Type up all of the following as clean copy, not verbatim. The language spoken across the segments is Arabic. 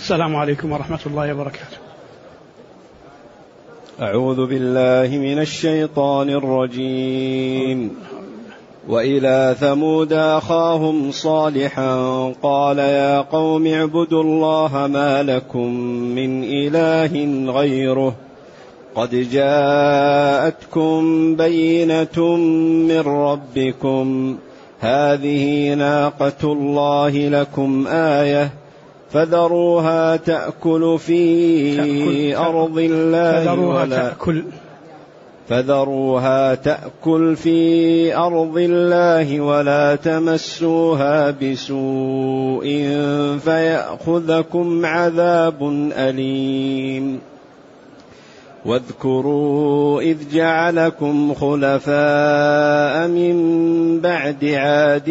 السلام عليكم ورحمة الله وبركاته. أعوذ بالله من الشيطان الرجيم. وإلى ثمود أخاهم صالحا قال يا قوم اعبدوا الله ما لكم من إله غيره قد جاءتكم بينة من ربكم هذه ناقة الله لكم آية فذروها تأكل في أرض الله ولا تمسوها بسوء فيأخذكم عذاب أليم. واذكروا إذ جعلكم خلفاء من بعد عاد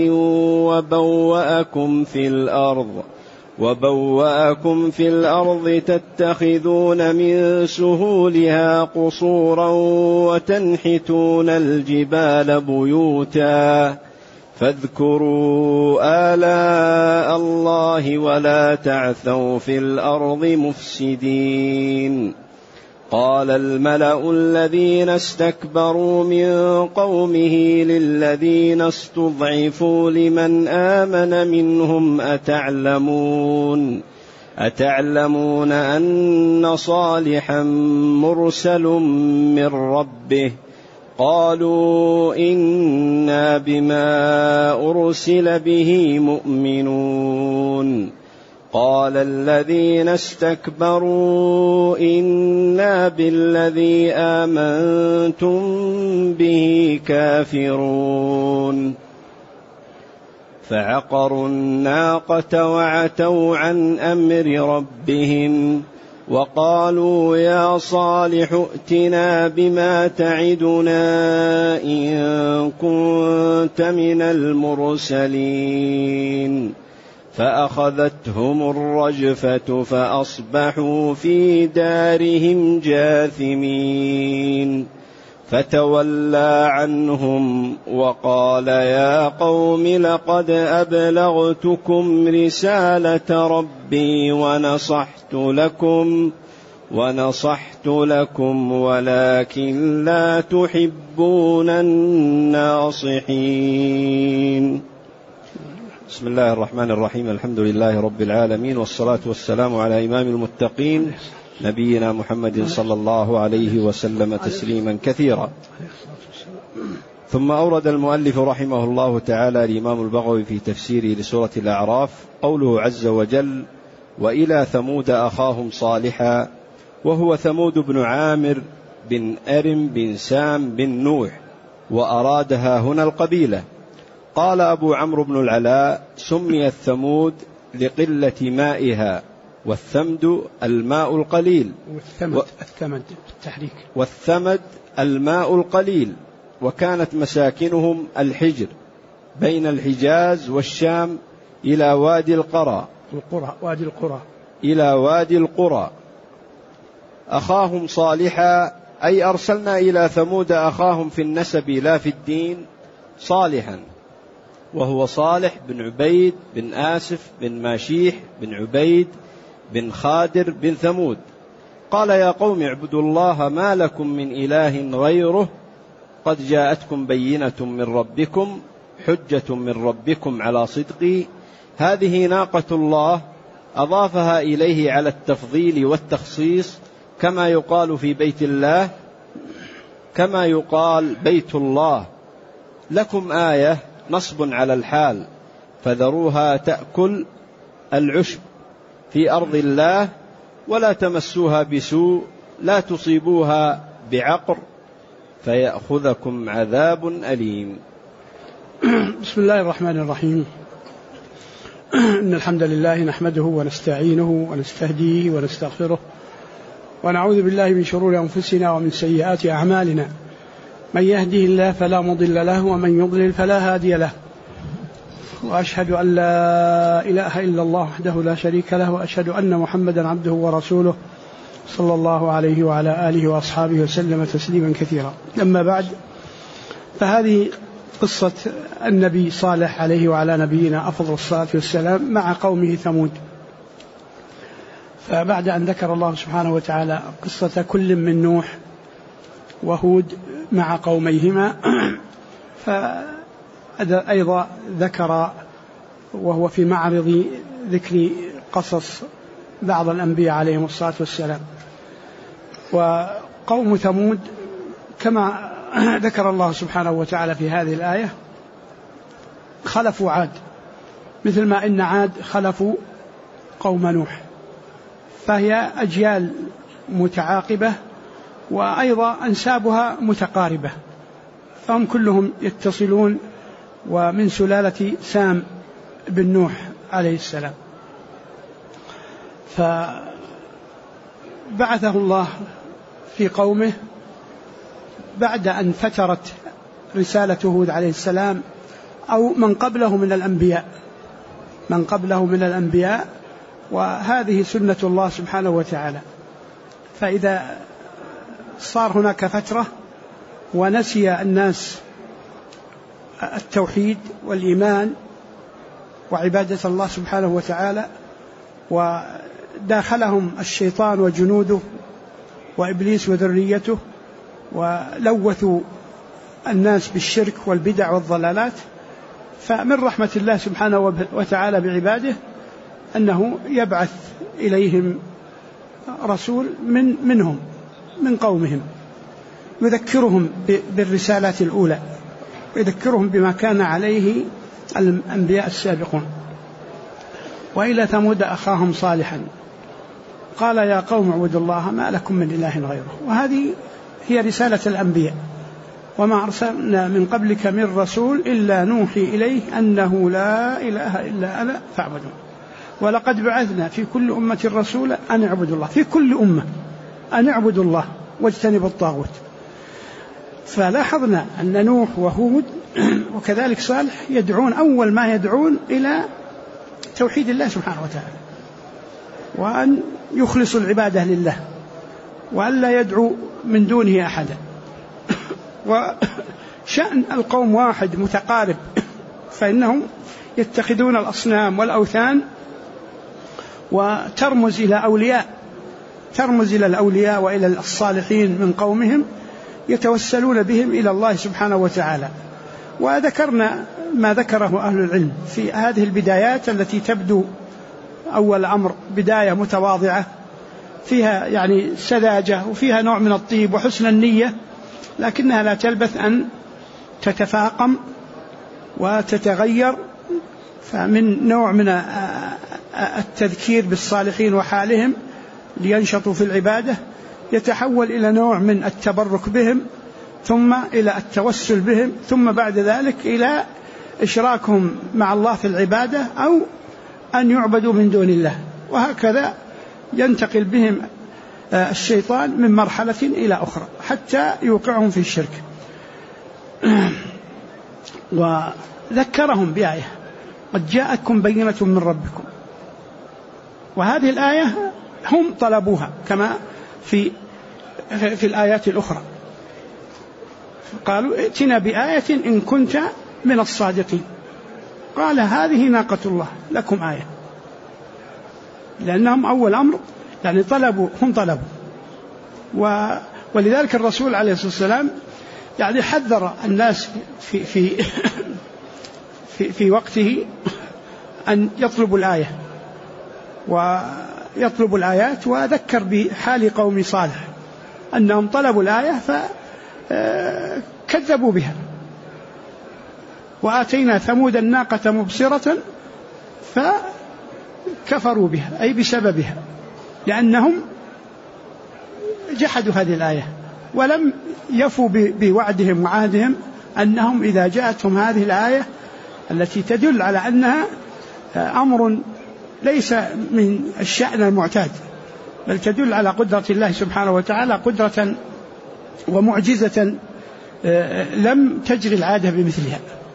وبوأكم في الأرض تتخذون من سهولها قصورا وتنحتون الجبال بيوتا فاذكروا آلاء الله ولا تعثوا في الأرض مفسدين. قال الملأ الذين استكبروا من قومه للذين استضعفوا لمن آمن منهم أتعلمون أن صالحا مرسل من ربه قالوا إنا بما أرسل به مؤمنون. قال الذين استكبروا إنا بالذي آمنتم به كافرون. فعقروا الناقة وعتوا عن أمر ربهم وقالوا يا صالح ائتنا بما تعدنا إن كنت من المرسلين. فأخذتهم الرجفة فأصبحوا في دارهم جاثمين. فتولى عنهم وقال يا قوم لقد أبلغتكم رسالة ربي ونصحت لكم ولكن لا تحبون الناصحين. بسم الله الرحمن الرحيم. الحمد لله رب العالمين والصلاة والسلام على إمام المتقين نبينا محمد صلى الله عليه وسلم تسليما كثيرا. ثم أورد المؤلف رحمه الله تعالى الإمام البغوي في تفسيره لسورة الأعراف قوله عز وجل وإلى ثمود أخاهم صالحا، وهو ثمود بن عامر بن أرم بن سام بن نوح، وأرادها هنا القبيلة. قال أبو عمرو بن العلاء سميت ثمود لقلة مائها، والثمد الماء القليل والثمد الماء القليل، وكانت مساكنهم الحجر بين الحجاز والشام إلى وادي القرى. أخاهم صالحا أي أرسلنا إلى ثمود أخاهم في النسب لا في الدين صالحا، وهو صالح بن عبيد بن آسف بن ماشيح بن عبيد بن خادر بن ثمود. قال يا قوم اعبدوا الله ما لكم من إله غيره قد جاءتكم بينة من ربكم حجة من ربكم على صدقي هذه ناقة الله، أضافها إليه على التفضيل والتخصيص كما يقال في بيت الله، كما يقال بيت الله لكم آية نصب على الحال، فذروها تأكل العشب في أرض الله ولا تمسوها بسوء لا تصيبوها بعقر فيأخذكم عذاب أليم. بسم الله الرحمن الرحيم. إن الحمد لله نحمده ونستعينه ونستهديه ونستغفره ونعوذ بالله من شرور أنفسنا ومن سيئات أعمالنا، من يهده الله فلا مضل له ومن يضلل فلا هادي له، وأشهد أن لا إله إلا الله وحده لا شريك له، وأشهد أن محمدا عبده ورسوله صلى الله عليه وعلى آله وأصحابه وسلم تسليما كثيرا. أما بعد، فهذه قصة النبي صالح عليه وعلى نبينا أفضل الصلاة والسلام مع قومه ثمود. فبعد أن ذكر الله سبحانه وتعالى قصة كل من نوح وهود مع قوميهما فأيضا ذكر وهو في معرض ذكر قصص بعض الأنبياء عليهم الصلاة والسلام. وقوم ثمود كما ذكر الله سبحانه وتعالى في هذه الآية خلفوا عاد، مثل ما إن عاد خلفوا قوم نوح، فهي أجيال متعاقبة وأيضا أنسابها متقاربة، فهم كلهم يتصلون ومن سلالة سام بن نوح عليه السلام. فبعثه الله في قومه بعد أن فترت رسالة هود عليه السلام أو من قبله من الأنبياء، وهذه سنة الله سبحانه وتعالى. فإذا صار هناك فترة ونسي الناس التوحيد والإيمان وعبادة الله سبحانه وتعالى، وداخلهم الشيطان وجنوده وإبليس وذريته ولوثوا الناس بالشرك والبدع والضلالات، فمن رحمة الله سبحانه وتعالى بعباده أنه يبعث إليهم رسول منهم من قومهم يذكرهم بالرسالات الأولى ويذكرهم بما كان عليه الأنبياء السابقون. وإلى ثمود أخاهم صالحا قال يا قوم اعبدوا الله ما لكم من إله غيره. وهذه هي رسالة الأنبياء، وما أرسلنا من قبلك من رسول إلا نوحي إليه أنه لا إله إلا أنا فاعبدون ولقد بعثنا في كل أمة رسولا أن اعبدوا الله، في كل أمة أن اعبدوا الله واجتنبوا الطاغوت. فلاحظنا أن نوح وهود وكذلك صالح يدعون أول ما يدعون إلى توحيد الله سبحانه وتعالى، وأن يخلصوا العبادة لله وأن لا يدعو من دونه أحدا. وشأن القوم واحد متقارب، فإنهم يتخذون الأصنام والأوثان وترمز إلى الأولياء وإلى الصالحين من قومهم يتوسلون بهم إلى الله سبحانه وتعالى. وذكرنا ما ذكره أهل العلم في هذه البدايات التي تبدو أول أمر بداية متواضعة فيها يعني سذاجة وفيها نوع من الطيب وحسن النية، لكنها لا تلبث أن تتفاقم وتتغير، فمن نوع من التذكير بالصالحين وحالهم لينشطوا في العبادة يتحول إلى نوع من التبرك بهم، ثم إلى التوسل بهم، ثم بعد ذلك إلى إشراكهم مع الله في العبادة أو أن يعبدوا من دون الله. وهكذا ينتقل بهم الشيطان من مرحلة إلى أخرى حتى يوقعهم في الشرك. وذكرهم بآية قد جاءتكم بينة من ربكم، وهذه الآية هم طلبوها كما في الآيات الأخرى، قالوا ائتنا بآية إن كنت من الصادقين. قال هذه ناقة الله لكم آية، لأنهم أول أمر يعني هم طلبوا. ولذلك الرسول عليه الصلاة والسلام يعني حذر الناس في وقته أن يطلبوا الآية ويطلبوا الآيات، وذكر بحال قوم صالح أنهم طلبوا الآية فكذبوا بها. وآتينا ثمود الناقة مبصرة فكفروا بها أي بسببها، لأنهم جحدوا هذه الآية ولم يفوا بوعدهم وعهدهم أنهم إذا جاءتهم هذه الآية التي تدل على أنها أمر ليس من الشأن المعتاد، بل تدل على قدرة الله سبحانه وتعالى قدرة ومعجزة لم تجري العادة بمثلها.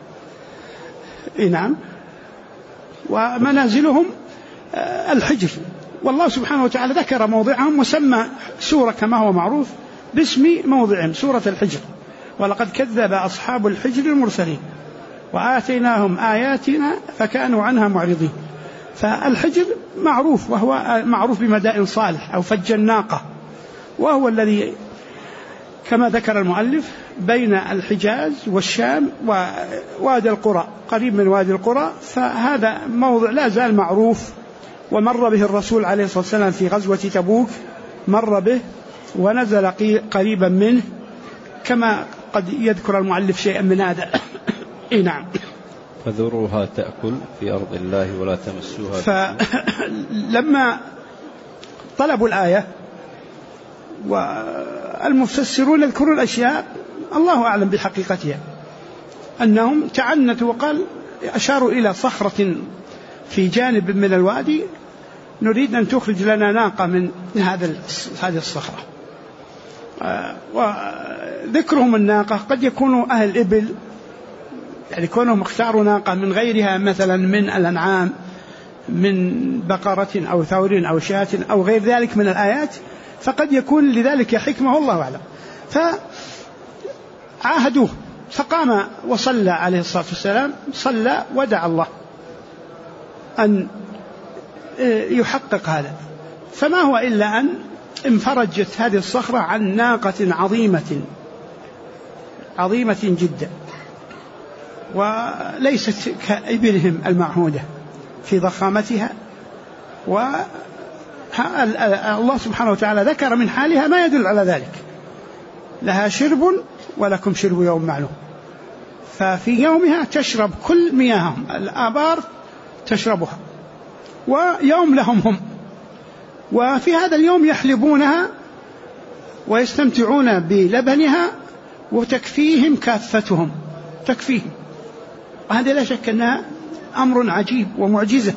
نعم. ومنازلهم الحجر، والله سبحانه وتعالى ذكر موضعهم وسمى سورة كما هو معروف باسم موضعهم سورة الحجر. ولقد كذب أصحاب الحجر المرسلين وآتيناهم آياتنا فكانوا عنها معرضين. فالحجر معروف، وهو معروف بمدائن صالح أو فج الناقة، وهو الذي كما ذكر المؤلف بين الحجاز والشام ووادي القرى، قريب من وادي القرى. فهذا موضع لا زال معروف، ومر به الرسول عليه الصلاة والسلام في غزوة تبوك، مر به ونزل قريبا منه، كما قد يذكر المؤلف شيئا من هذا. نعم. فذروها تأكل في أرض الله ولا تمسوها. فلما طلبوا الآية، والمفسرون يذكرون الأشياء الله أعلم بحقيقتها، أنهم تعنتوا وقال أشاروا إلى صخرة في جانب من الوادي، نريد أن تخرج لنا ناقة من هذه الصخرة. وذكرهم الناقة قد يكونوا أهل إبل، يعني كونهم اختاروا ناقة من غيرها مثلا من الأنعام، من بقرة أو ثور أو شاة أو غير ذلك من الآيات، فقد يكون لذلك حكمة والله أعلم. فعاهدوه، فقام وصلى عليه الصلاة والسلام، صلى ودعا الله أن يحقق هذا. فما هو إلا أن انفرجت هذه الصخرة عن ناقة عظيمة جدا، وليست كإبلهم المعهودة في ضخامتها. والله سبحانه وتعالى ذكر من حالها ما يدل على ذلك، لها شرب ولكم شرب يوم معلوم. ففي يومها تشرب كل مياههم، الآبار تشربها، ويوم لهم هم، وفي هذا اليوم يحلبونها ويستمتعون بلبنها، وتكفيهم كافتهم، تكفيهم. وهذا لا شك أنها أمر عجيب ومعجزة.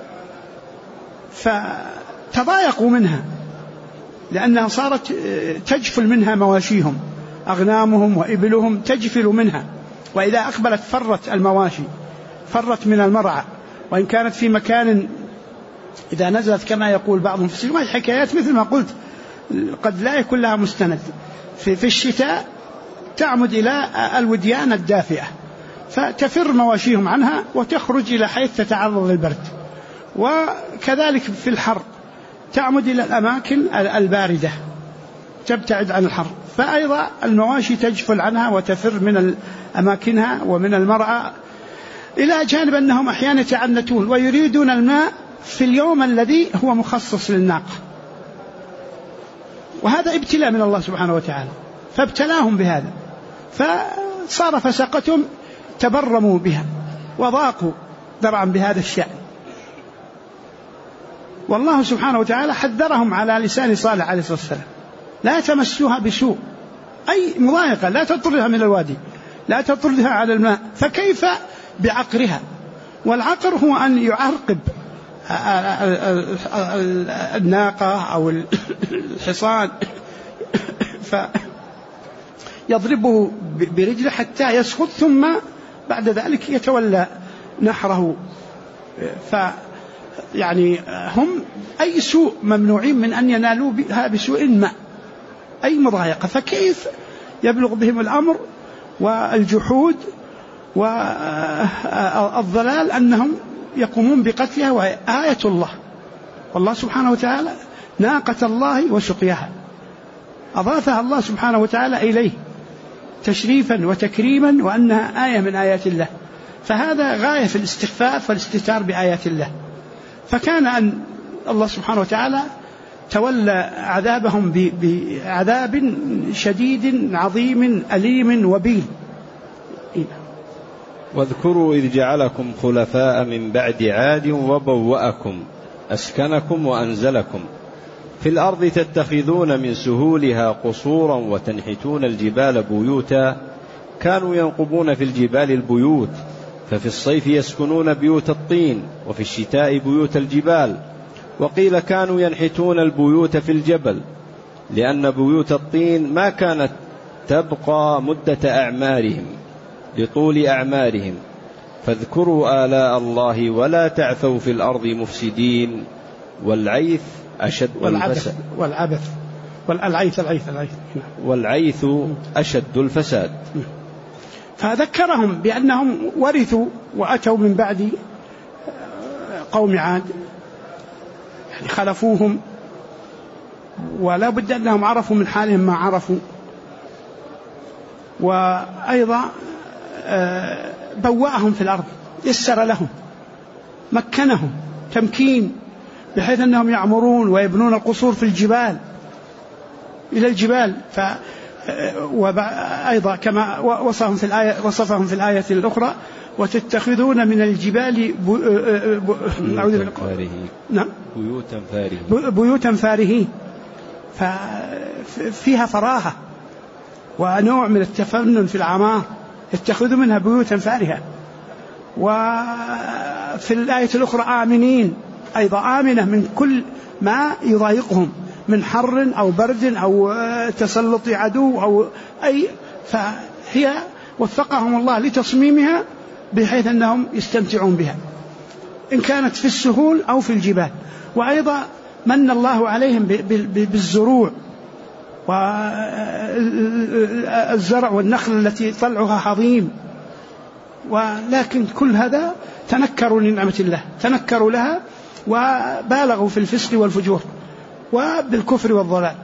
فتضايقوا منها لأنها صارت تجفل منها مواشيهم، أغنامهم وإبلهم تجفل منها، وإذا أقبلت فرت المواشي، فرت من المرعى، وإن كانت في مكان إذا نزلت كما يقول بعضهم في السجن. الحكايات مثل ما قلت قد لا يكون لها مستند. في الشتاء تعمد إلى الوديان الدافئة، فتفر مواشيهم عنها وتخرج إلى حيث تتعرض للبرد. وكذلك في الحر تعمد إلى الأماكن الباردة، تبتعد عن الحر. فأيضا المواشي تجفل عنها وتفر من أماكنها ومن المرعى، إلى جانب أنهم أحيانا يتعنتون ويريدون الماء في اليوم الذي هو مخصص للناقة، وهذا ابتلاء من الله سبحانه وتعالى، فابتلاهم بهذا، فصار فسقتهم تبرموا بها وضاقوا ذرعا بهذا الشأن. والله سبحانه وتعالى حذرهم على لسان صالح عليه الصلاة والسلام: لا تمسوها بسوء، أي مضايقة، لا تطردها من الوادي، لا تطردها على الماء. فكيف بعقرها؟ والعقر هو أن يعرقب الناقة أو الحصان فيضربه برجله حتى يسقط، ثم بعد ذلك يتولى نحره. يعني هم أي سوء ممنوعين من أن ينالوا بها بسوء ما، أي مضايقة. فكيف يبلغ بهم الأمر والجحود والضلال أنهم يقومون بقتلها، وهي آية الله. والله سبحانه وتعالى ناقة الله وسقياها أضافها الله سبحانه وتعالى إليه تشريفا وتكريما، وأنها آية من آيات الله. فهذا غاية في الاستخفاف والاستتار بآيات الله. فكان أن الله سبحانه وتعالى تولى عذابهم بعذاب شديد عظيم أليم وبيل. واذكروا إذ جعلكم خلفاء من بعد عاد وبوأكم أسكنكم وأنزلكم في الأرض تتخذون من سهولها قصورا وتنحتون الجبال بيوتا. كانوا ينقبون في الجبال البيوت، ففي الصيف يسكنون بيوت الطين وفي الشتاء بيوت الجبال. وقيل كانوا ينحتون البيوت في الجبل، لأن بيوت الطين ما كانت تبقى مدة أعمارهم لطول أعمارهم. فاذكروا آلاء الله ولا تعثوا في الأرض مفسدين. والعيث أشد الفساد. والعيث أشد الفساد. فذكرهم بأنهم ورثوا وأتوا من بعد قوم عاد، يعني خلفوهم، ولا بد أنهم عرفوا من حالهم ما عرفوا. وأيضا بوأهم في الأرض، يسر لهم، مكنهم تمكين بحيث أنهم يعمرون ويبنون القصور في الجبال إلى الجبال. وأيضا كما وصفهم في الآية الأخرى: وتتخذون من الجبال بيوتا فارهين. ففيها فراهة ونوع من التفنن في العمار، يتخذوا منها بيوتا فارهة. وفي الآية الأخرى آمنين، أيضا آمنة من كل ما يضايقهم من حر أو برد أو تسلط عدو أو أي. فهي وفقهم الله لتصميمها بحيث أنهم يستمتعون بها، إن كانت في السهول أو في الجبال. وأيضا من الله عليهم بالزروع والزرع والنخل التي طلعها عظيم. ولكن كل هذا تنكروا لنعمة الله، تنكروا لها وبالغوا في الفسق والفجور وبالكفر والضلال.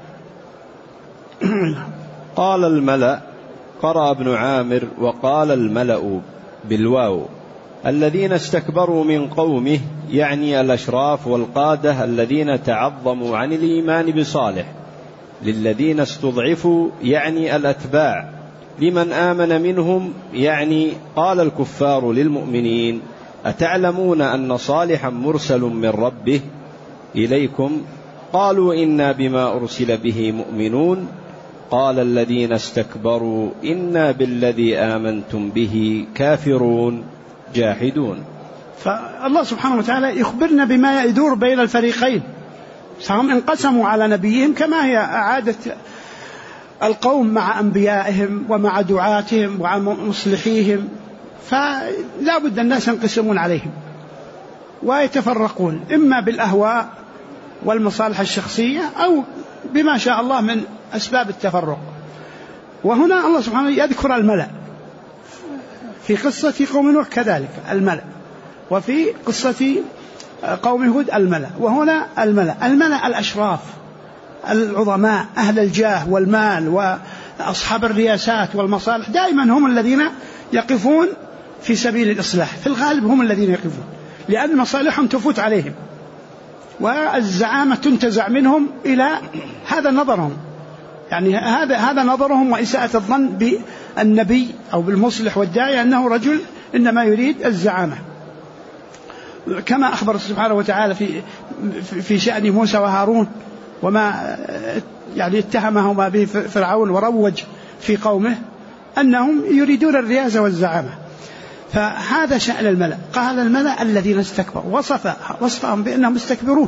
قال الملأ، قرأ ابن عامر: وقال الملأ بالواو الذين استكبروا من قومه، يعني الأشراف والقادة الذين تعظموا عن الإيمان بصالح، للذين استضعفوا يعني الأتباع، لمن آمن منهم يعني قال الكفار للمؤمنين: أتعلمون أن صالحا مرسل من ربه إليكم؟ قالوا إنا بما أرسل به مؤمنون. قال الذين استكبروا إنا بالذي آمنتم به كافرون جاحدون. فالله سبحانه وتعالى يخبرنا بما يدور بين الفريقين، فهم انقسموا على نبيهم كما هي عادة القوم مع أنبيائهم ومع دعاتهم ومع مصلحيهم، فلا بد الناس ينقسمون عليهم ويتفرقون، إما بالأهواء والمصالح الشخصية أو بما شاء الله من أسباب التفرق. وهنا الله سبحانه يذكر الملأ في قصة قوم نوح كذلك الملأ، وفي قصة قوم هود الملأ. وهنا الملأ الأشراف العظماء أهل الجاه والمال وأصحاب الرياسات والمصالح، دائما هم الذين يقفون في سبيل الإصلاح، في الغالب هم الذين يقفون، لأن مصالحهم تفوت عليهم والزعامة تنتزع منهم. إلى هذا نظرهم، يعني هذا نظرهم وإساءة الظن بالنبي أو بالمصلح والداعي أنه رجل إنما يريد الزعامة، كما أخبر سبحانه وتعالى في شأن موسى وهارون وما يعني اتهمهما به فرعون وروج في قومه أنهم يريدون الرياسة والزعامة. فهذا شأن الملأ. قال الملأ الذين استكبروا، وصفهم بأنهم مستكبرون،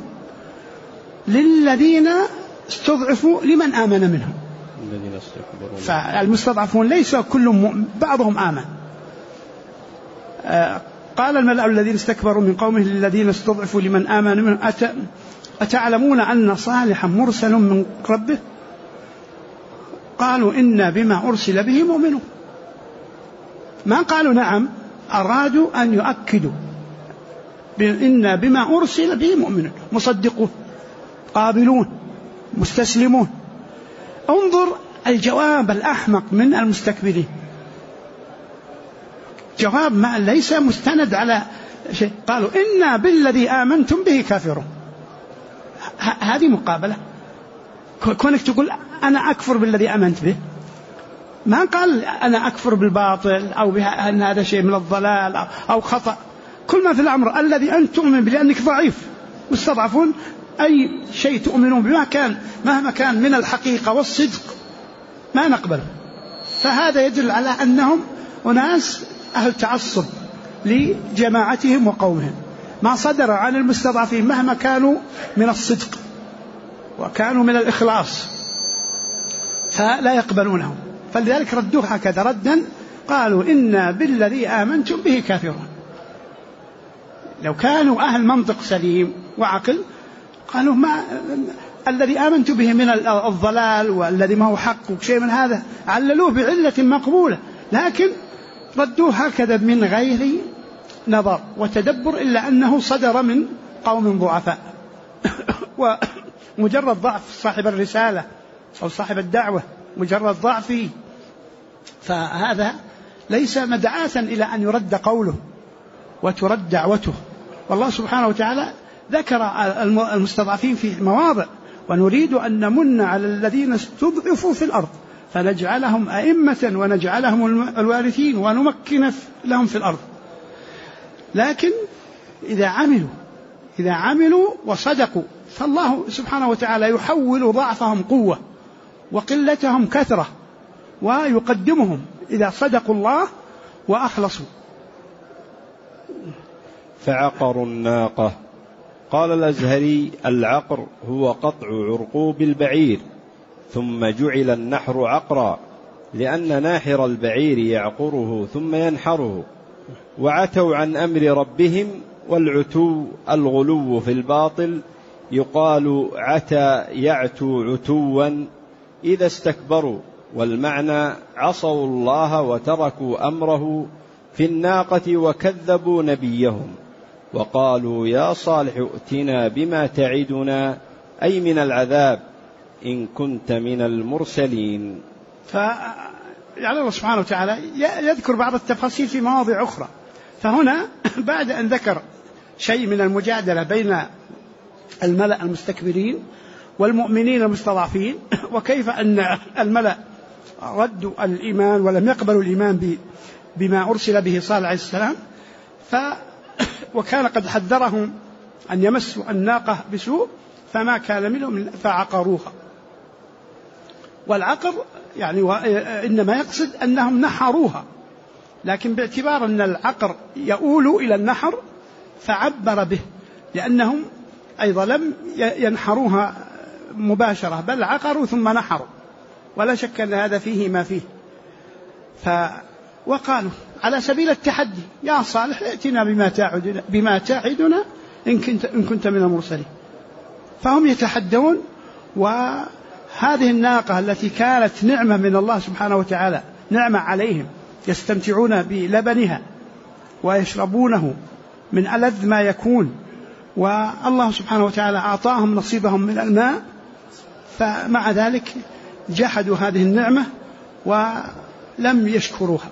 للذين استضعفوا لمن آمن منهم. فالمستضعفون ليس كلهم، بعضهم آمن. قال الملأ الذين استكبروا من قومه للذين استضعفوا لمن آمن منهم: أتعلمون أن صالحا مرسل من ربه؟ قالوا إنا بما أرسل به مؤمنون. ما قالوا نعم، أرادوا أن يؤكدوا إنا بما أرسل به مؤمنون، مصدقون قابلون مستسلمون. انظر الجواب الأحمق من المستكبرين، جواب ما ليس مستند على شيء. قالوا إنا بالذي آمنتم به كافرون. هذه مقابلة. كونك تقول أنا أكفر بالذي آمنت به، ما قال أنا أكفر بالباطل أو أن هذا شيء من الضلال أو خطأ. كل ما في الأمر الذي أنت تؤمن بلأنك ضعيف مستضعفون، أي شيء تؤمنون بما كان مهما كان من الحقيقة والصدق ما نقبله. فهذا يدل على أنهم أناس أهل تعصب لجماعتهم وقومهم، ما صدر عن المستضعفين مهما كانوا من الصدق وكانوا من الإخلاص فلا يقبلونهم. فلذلك ردوه هكذا ردا، قالوا إنا بالذي آمنتم به كافرون. لو كانوا أهل منطق سليم وعقل قالوا ما الذي آمنت به من الضلال والذي ما هو حق وشيء من هذا، عللوه بعلة مقبولة، لكن ردوه هكذا من غير نظر وتدبر إلا أنه صدر من قوم ضعفاء. ومجرد ضعف صاحب الرسالة أو صاحب الدعوة، مجرد ضعفه، فهذا ليس مدعاة إلى أن يرد قوله وترد دعوته. والله سبحانه وتعالى ذكر المستضعفين في مواضع: ونريد أن نمن على الذين استضعفوا في الأرض فنجعلهم أئمة ونجعلهم الوارثين ونمكن لهم في الأرض. لكن إذا عملوا وصدقوا فالله سبحانه وتعالى يحول ضعفهم قوة وقلتهم كثرة ويقدمهم إذا صدقوا الله وأخلصوا. فعقروا الناقة. قال الأزهري: العقر هو قطع عرقوب البعير، ثم جعل النحر عقرا لأن ناحر البعير يعقره ثم ينحره. وعتوا عن أمر ربهم، والعتو الغلو في الباطل، يقال عتى يعتو عتوا إذا استكبروا، والمعنى عصوا الله وتركوا أمره في الناقة وكذبوا نبيهم وقالوا: يا صالح ائتنا بما تعدنا، أي من العذاب، إن كنت من المرسلين. يعني الله سبحانه وتعالى يذكر بعض التفاصيل في مواضع أخرى. فهنا بعد أن ذكر شيء من المجادلة بين الملأ المستكبرين والمؤمنين المستضعفين، وكيف أن الملأ ردوا الإيمان ولم يقبلوا الإيمان بما أرسل به صالح عليه السلام، وكان قد حذرهم أن يمسوا الناقة بسوء فما كان منهم فعقروها. والعقر يعني إنما يقصد أنهم نحروها، لكن باعتبار أن العقر يؤول إلى النحر فعبر به، لأنهم أيضا لم ينحروها مباشرة بل عقروا ثم نحروا، ولا شك أن هذا فيه ما فيه. وقالوا على سبيل التحدي: يا صالح ائتنا بما تعدنا إن كنت من المرسلين. فهم يتحدون، وهذه الناقة التي كانت نعمة من الله سبحانه وتعالى، نعمة عليهم، يستمتعون بلبنها ويشربونه من ألذ ما يكون، والله سبحانه وتعالى أعطاهم نصيبهم من الماء، فمع ذلك جحدوا هذه النعمة ولم يشكروها.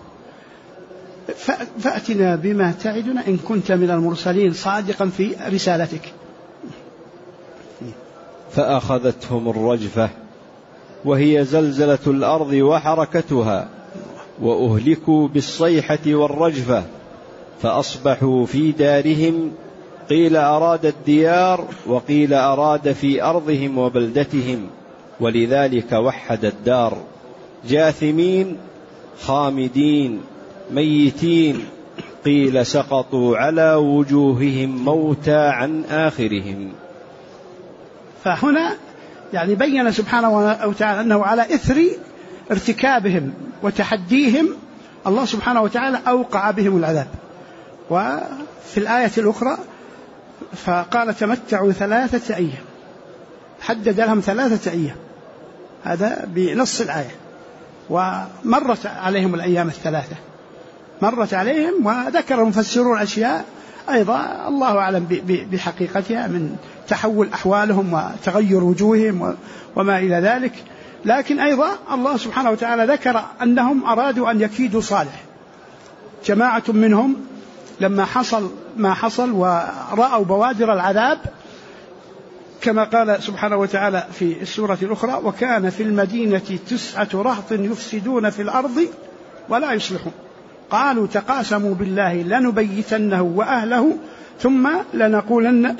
فأتنا بما تعدنا إن كنت من المرسلين صادقا في رسالتك. فأخذتهم الرجفة وهي زلزلة الأرض وحركتها، وأهلكوا بالصيحة والرجفة، فأصبحوا في دارهم، قيل أراد الديار وقيل أراد في أرضهم وبلدتهم، ولذلك وحد الدار، جاثمين خامدين ميتين، قيل سقطوا على وجوههم موتى عن آخرهم. فهنا يعني بين سبحانه وتعالى أنه على إثر ارتكابهم وتحديهم الله سبحانه وتعالى أوقع بهم العذاب. وفي الآية الأخرى فقال: تمتعوا 3 أيام، حدد لهم 3 أيام، هذا بنص الآية. ومرت عليهم الأيام 3، مرت عليهم، وذكر المفسرون أشياء أيضا الله أعلم بحقيقتها من تحول أحوالهم وتغير وجوههم وما إلى ذلك. لكن أيضا الله سبحانه وتعالى ذكر أنهم أرادوا أن يكيدوا صالح. جماعة منهم لما حصل ما حصل ورأوا بوادر العذاب، كما قال سبحانه وتعالى في السورة الأخرى: وكان في المدينة 9 رهط يفسدون في الأرض ولا يصلحون، قالوا تقاسموا بالله لنبيتنه وأهله ثم لنقولن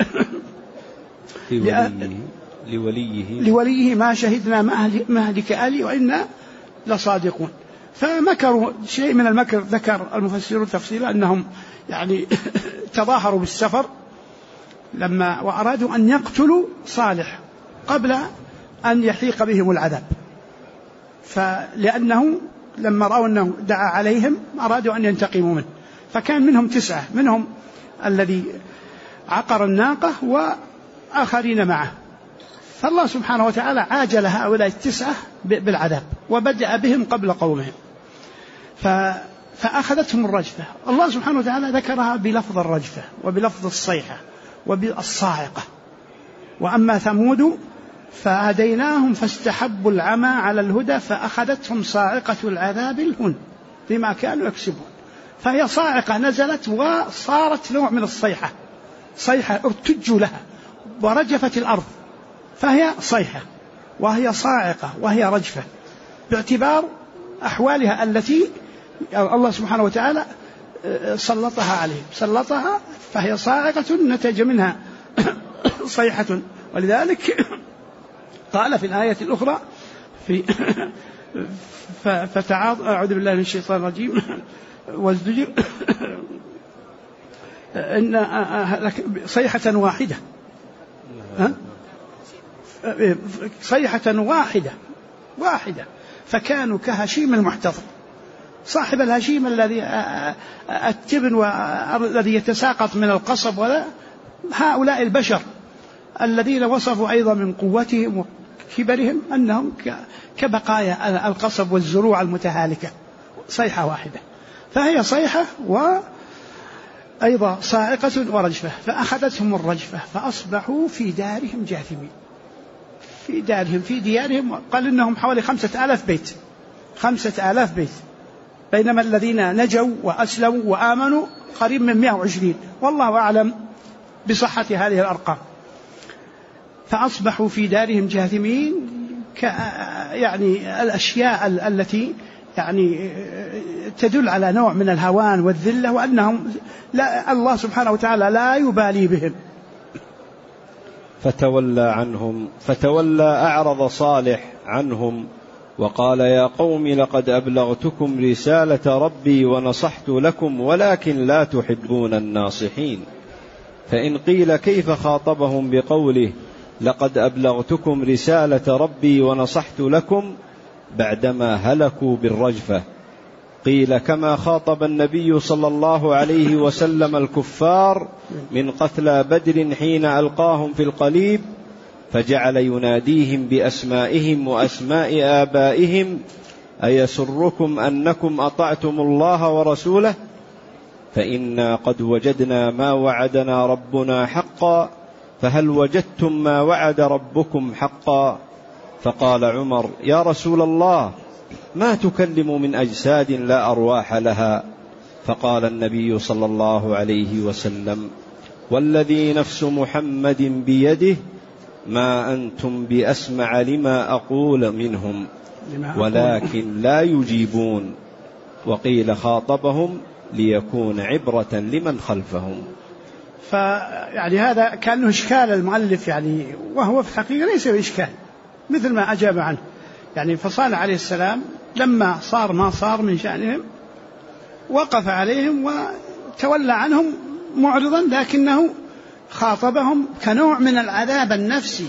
لوليه ما شهدنا مهلك أهله وإنا لصادقون. فمكروا شيء من المكر، ذكر المفسرون تفصيلا أنهم يعني تظاهروا بالسفر لما وأرادوا أن يقتلوا صالح قبل أن يحيق بهم العذاب، فلأنه لما رأوا أنه دعا عليهم أرادوا أن ينتقموا منه. فكان منهم 9، منهم الذي عقر الناقة وآخرين معه. فالله سبحانه وتعالى عاجل هؤلاء 9 بالعذاب، وبدأ بهم قبل قومهم. فأخذتهم الرجفة. الله سبحانه وتعالى ذكرها بلفظ الرجفة وبلفظ الصيحة وبالصاعقة. وأما ثمود فهديناهم فاستحبوا العمى على الهدى فأخذتهم صاعقة العذاب الهون بما كانوا يكسبون. فهي صاعقة نزلت وصارت نوع من الصيحة، صيحة ارتجوا لها ورجفت الأرض، فهي صيحة وهي صاعقة وهي رجفة باعتبار أحوالها التي الله سبحانه وتعالى سلطها عليهم، سلطها فهي صاعقة نتج منها صيحة. ولذلك قال في الآية الأخرى في أعوذ بالله من الشيطان الرجيم وازدجر إن صيحة واحدة، صيحة واحدة فكانوا كهشيم المحتضر. صاحب الهشيم الذي التبن الذي يتساقط من القصب، ولا هؤلاء البشر الذين وصفوا أيضا من قوتهم وكبرهم أنهم كبقايا القصب والزروع المتهالكة. صيحة واحدة، فهي صيحة وأيضا صاعقة ورجفة. فأخذتهم الرجفة فأصبحوا في دارهم جاثمين، في ديارهم. قال إنهم حوالي 5000 بيت، 5000 بيت، بينما الذين نجوا وأسلموا وآمنوا قريب من 120. والله أعلم بصحة هذه الأرقام. فأصبحوا في دارهم جاثمين، يعني الأشياء التي يعني تدل على نوع من الهوان والذلة، وأنهم لا، الله سبحانه وتعالى لا يبالي بهم. فتولى أعرض صالح عنهم وقال يا قوم لقد أبلغتكم رسالة ربي ونصحت لكم ولكن لا تحبون الناصحين. فإن قيل كيف خاطبهم بقوله لقد أبلغتكم رسالة ربي ونصحت لكم بعدما هلكوا بالرجفة؟ قيل كما خاطب النبي صلى الله عليه وسلم الكفار من قتلى بدر حين ألقاهم في القليب، فجعل يناديهم بأسمائهم وأسماء آبائهم أيسركم أنكم أطعتم الله ورسوله؟ فإنا قد وجدنا ما وعدنا ربنا حقا، فهل وجدتم ما وعد ربكم حقا؟ فقال عمر يا رسول الله ما تكلم من أجساد لا أرواح لها؟ فقال النبي صلى الله عليه وسلم والذي نفس محمد بيده ما أنتم بأسمع لما أقول منهم ولكن لا يجيبون. وقيل خاطبهم ليكون عبرة لمن خلفهم. فيعني هذا كأنه إشكال المؤلف، يعني وهو في الحقيقة ليس بإشكال، مثل ما أجاب عنه. يعني فصالح عليه السلام لما صار ما صار من شأنهم وقف عليهم وتولى عنهم معرضا، لكنه خاطبهم كنوع من العذاب النفسي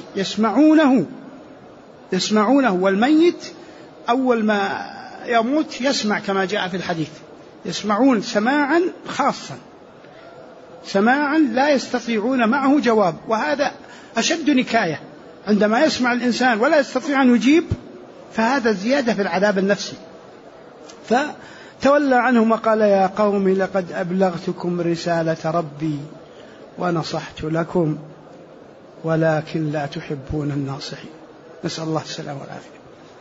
يسمعونه. والميت أول ما يموت يسمع كما جاء في الحديث، يسمعون سماعا خاصا، سماعا لا يستطيعون معه جواب، وهذا أشد نكاية. عندما يسمع الإنسان ولا يستطيع أن يجيب فهذا زيادة في العذاب النفسي. فتولى عنهم وقال يا قوم لقد أبلغتكم رسالة ربي ونصحت لكم ولكن لا تحبون الناصحين. نسأل الله السلامة والعافية.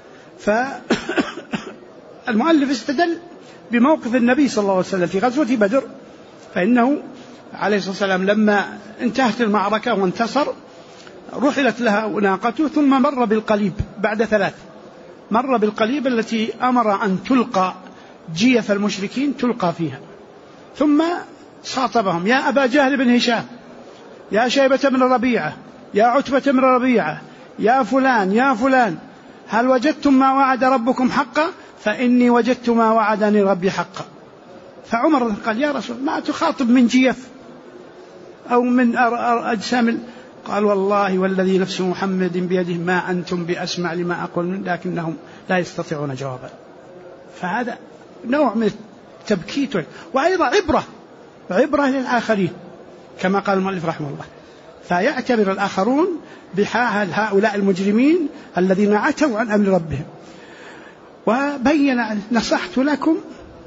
فالمؤلف استدل بموقف النبي صلى الله عليه وسلم في غزوة بدر، فإنه عليه الصلاة والسلام لما انتهت المعركة وانتصر رحلت لها ناقته، ثم مر بالقليب بعد 3، مر بالقليب التي أمر أن تلقى جيف المشركين تلقى فيها، ثم خاطبهم يا أبا جهل بن هشام، يا شيبة بن ربيعة، يا عتبة بن ربيعة، يا فلان هل وجدتم ما وعد ربكم حقا؟ فإني وجدت ما وعدني ربي حقا. فعمر قال يا رسول ما تخاطب من جيف أو من أجسام؟ قال والله والذي نفس محمد بيده ما أنتم بأسمع لما أقول لكنهم لا يستطيعون جوابا. فهذا نوع من التبكيت، وأيضا عبرة للآخرين كما قال المؤلف رحمه الله. فيعتبر الآخرون بحال هؤلاء المجرمين الذين عتوا عن أمر ربهم. وبين نصحت لكم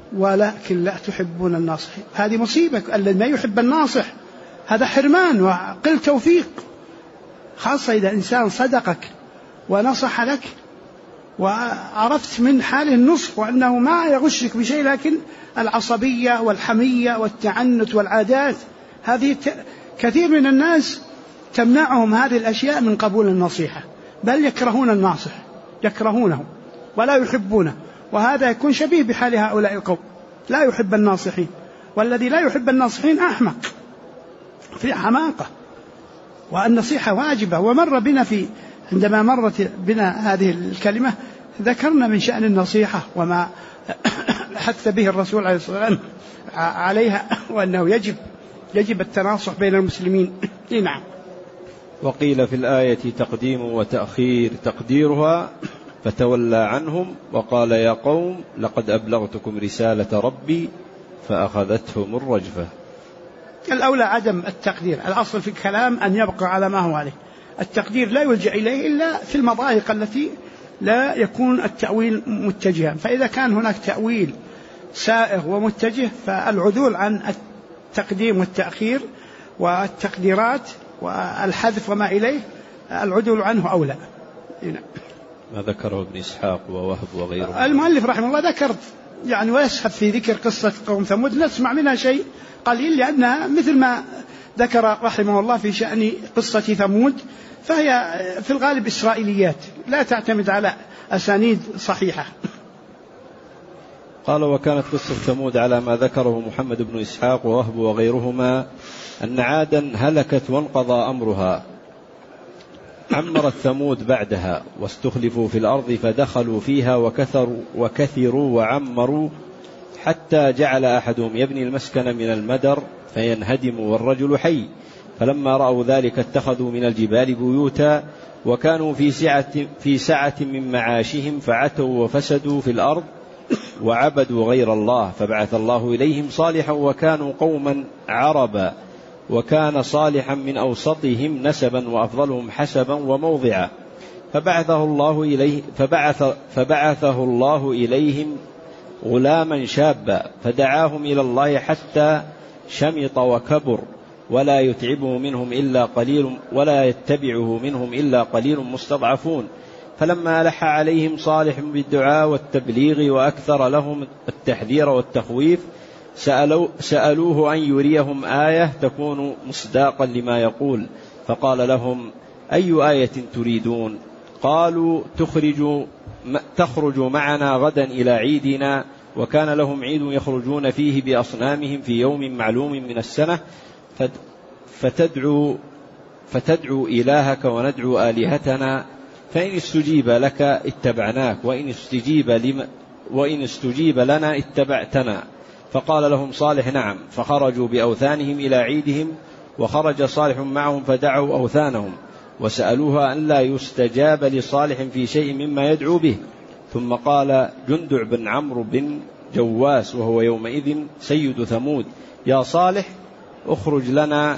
ولكن لا تحبون الناصحين. هذه مصيبة، الذي ما يحب الناصح هذا حرمان وقل توفيق، خاصة إذا إنسان صدقك ونصح لك وعرفت من حاله النصح وأنه ما يغشك بشيء، لكن العصبية والحمية والتعنت والعادات هذه كثير من الناس تمنعهم هذه الأشياء من قبول النصيحة، بل يكرهون الناصح، يكرهونه ولا يحبونه، وهذا يكون شبيه بحال هؤلاء القوم، لا يحب الناصحين. والذي لا يحب الناصحين أحمق في حماقة، والنصيحة واجبة. ومر بنا عندما مرت بنا هذه الكلمة ذكرنا من شأن النصيحة وما حث به الرسول عليه الصلاة والسلام عليها، وأنه يجب التناصح بين المسلمين. نعم. وقيل في الآية تقديم وتأخير، تقديرها فتولى عنهم وقال يا قوم لقد أبلغتكم رسالة ربي فأخذتهم الرجفة. الأولى عدم التقدير، الأصل في الكلام أن يبقى على ما هو عليه. التقدير لا يلجأ إليه إلا في المضايق التي لا يكون التأويل متجها، فإذا كان هناك تأويل سائغ ومتجه فالعدول عن التقديم والتأخير والتقديرات والحذف وما إليه العدول عنه أولى. ما ذكره ابن إسحاق ووهب وغيره. المؤلف رحمه الله ذكر يعني ويسحب في ذكر قصة قوم ثمود، نسمع منها شيء قليل لأنها مثل ما ذكر رحمه الله في شأن قصة ثمود فهي في الغالب إسرائيليات لا تعتمد على أسانيد صحيحة. قال وكانت قصة ثمود على ما ذكره محمد بن إسحاق ووهب وغيرهما أن عادا هلكت وانقضى أمرها، عمرت ثمود بعدها واستخلفوا في الأرض فدخلوا فيها وكثروا وعمروا حتى جعل أحدهم يبني المسكن من المدر فينهدم والرجل حي، فلما رأوا ذلك اتخذوا من الجبال بيوتا وكانوا في سعة من معاشهم فعتوا وفسدوا في الأرض وعبدوا غير الله، فبعث الله إليهم صالحا وكانوا قوما عربا، وكان صالحا من أوسطهم نسبا وأفضلهم حسبا وموضعا، فبعثه الله إليهم غلاما شابا فدعاهم إلى الله حتى شمط وكبر ولا يتبعه منهم إلا قليل مستضعفون، فلما ألح عليهم صالح بالدعاء والتبليغ وأكثر لهم التحذير والتخويف سألوه أن يريهم آية تكون مصداقا لما يقول، فقال لهم أي آية تريدون؟ قالوا تخرج معنا غدا إلى عيدنا، وكان لهم عيد يخرجون فيه بأصنامهم في يوم معلوم من السنة، فتدعو إلهك وندعو آلهتنا، فإن استجيب لك اتبعناك وإن استجيب لنا اتبعتنا. فقال لهم صالح نعم، فخرجوا بأوثانهم إلى عيدهم، وخرج صالح معهم فدعوا أوثانهم وسألوها أن لا يستجاب لصالح في شيء مما يدعو به. ثم قال جندع بن عمرو بن جواس وهو يومئذ سيد ثمود يا صالح أخرج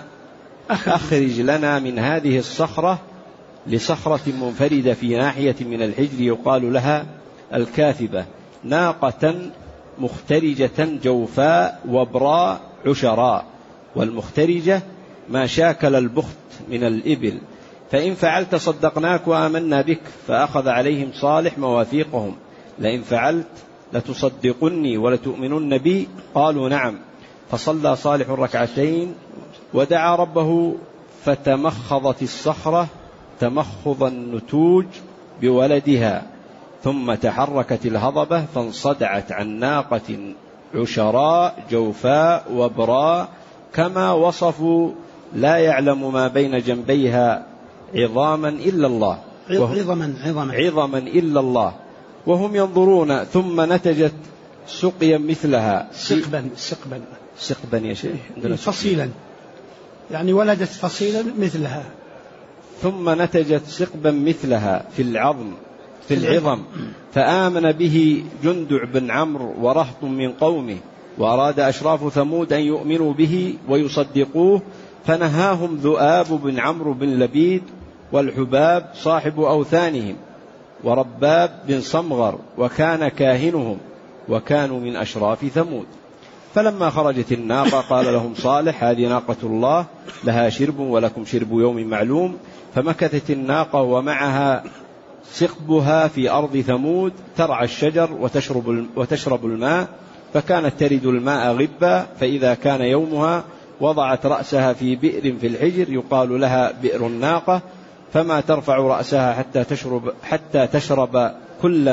لنا من هذه الصخرة لصخرة منفردة في ناحية من الحجر يقال لها الكاثبة، ناقة مخترجة جوفاء وبراء عشراء، والمخترجة ما شاكل البخت من الإبل، فإن فعلت صدقناك وآمنا بك. فأخذ عليهم صالح مواثيقهم، لئن فعلت لتصدقني ولتؤمنن بي؟ قالوا نعم. فصلى صالح ركعتين ودعا ربه فتمخضت الصخرة تمخض النتوج بولدها، ثم تحركت الهضبة فانصدعت عن ناقة عشراء جوفاء وبراء كما وصفوا، لا يعلم ما بين جنبيها عظاما إلا الله عظما إلا الله، وهم ينظرون، ثم نتجت سقيا مثلها سقبا يا شيخ فصيلا، يعني ولدت فصيلا مثلها، ثم نتجت سقبا مثلها في العظم، فآمن به جندع بن عمرو ورهط من قومه، وأراد أشراف ثمود أن يؤمنوا به ويصدقوه، فنهاهم ذؤاب بن عمرو بن لبيد والحباب صاحب أوثانهم ورباب بن صمغر وكان كاهنهم، وكانوا من أشراف ثمود. فلما خرجت الناقة قال لهم صالح: هذه ناقة الله لها شرب ولكم شرب يوم معلوم. فمكثت الناقة ومعها سقبها في أرض ثمود ترعى الشجر وتشرب الماء، فكانت ترد الماء غبا، فإذا كان يومها وضعت رأسها في بئر في الحجر يقال لها بئر الناقة، فما ترفع رأسها حتى تشرب كل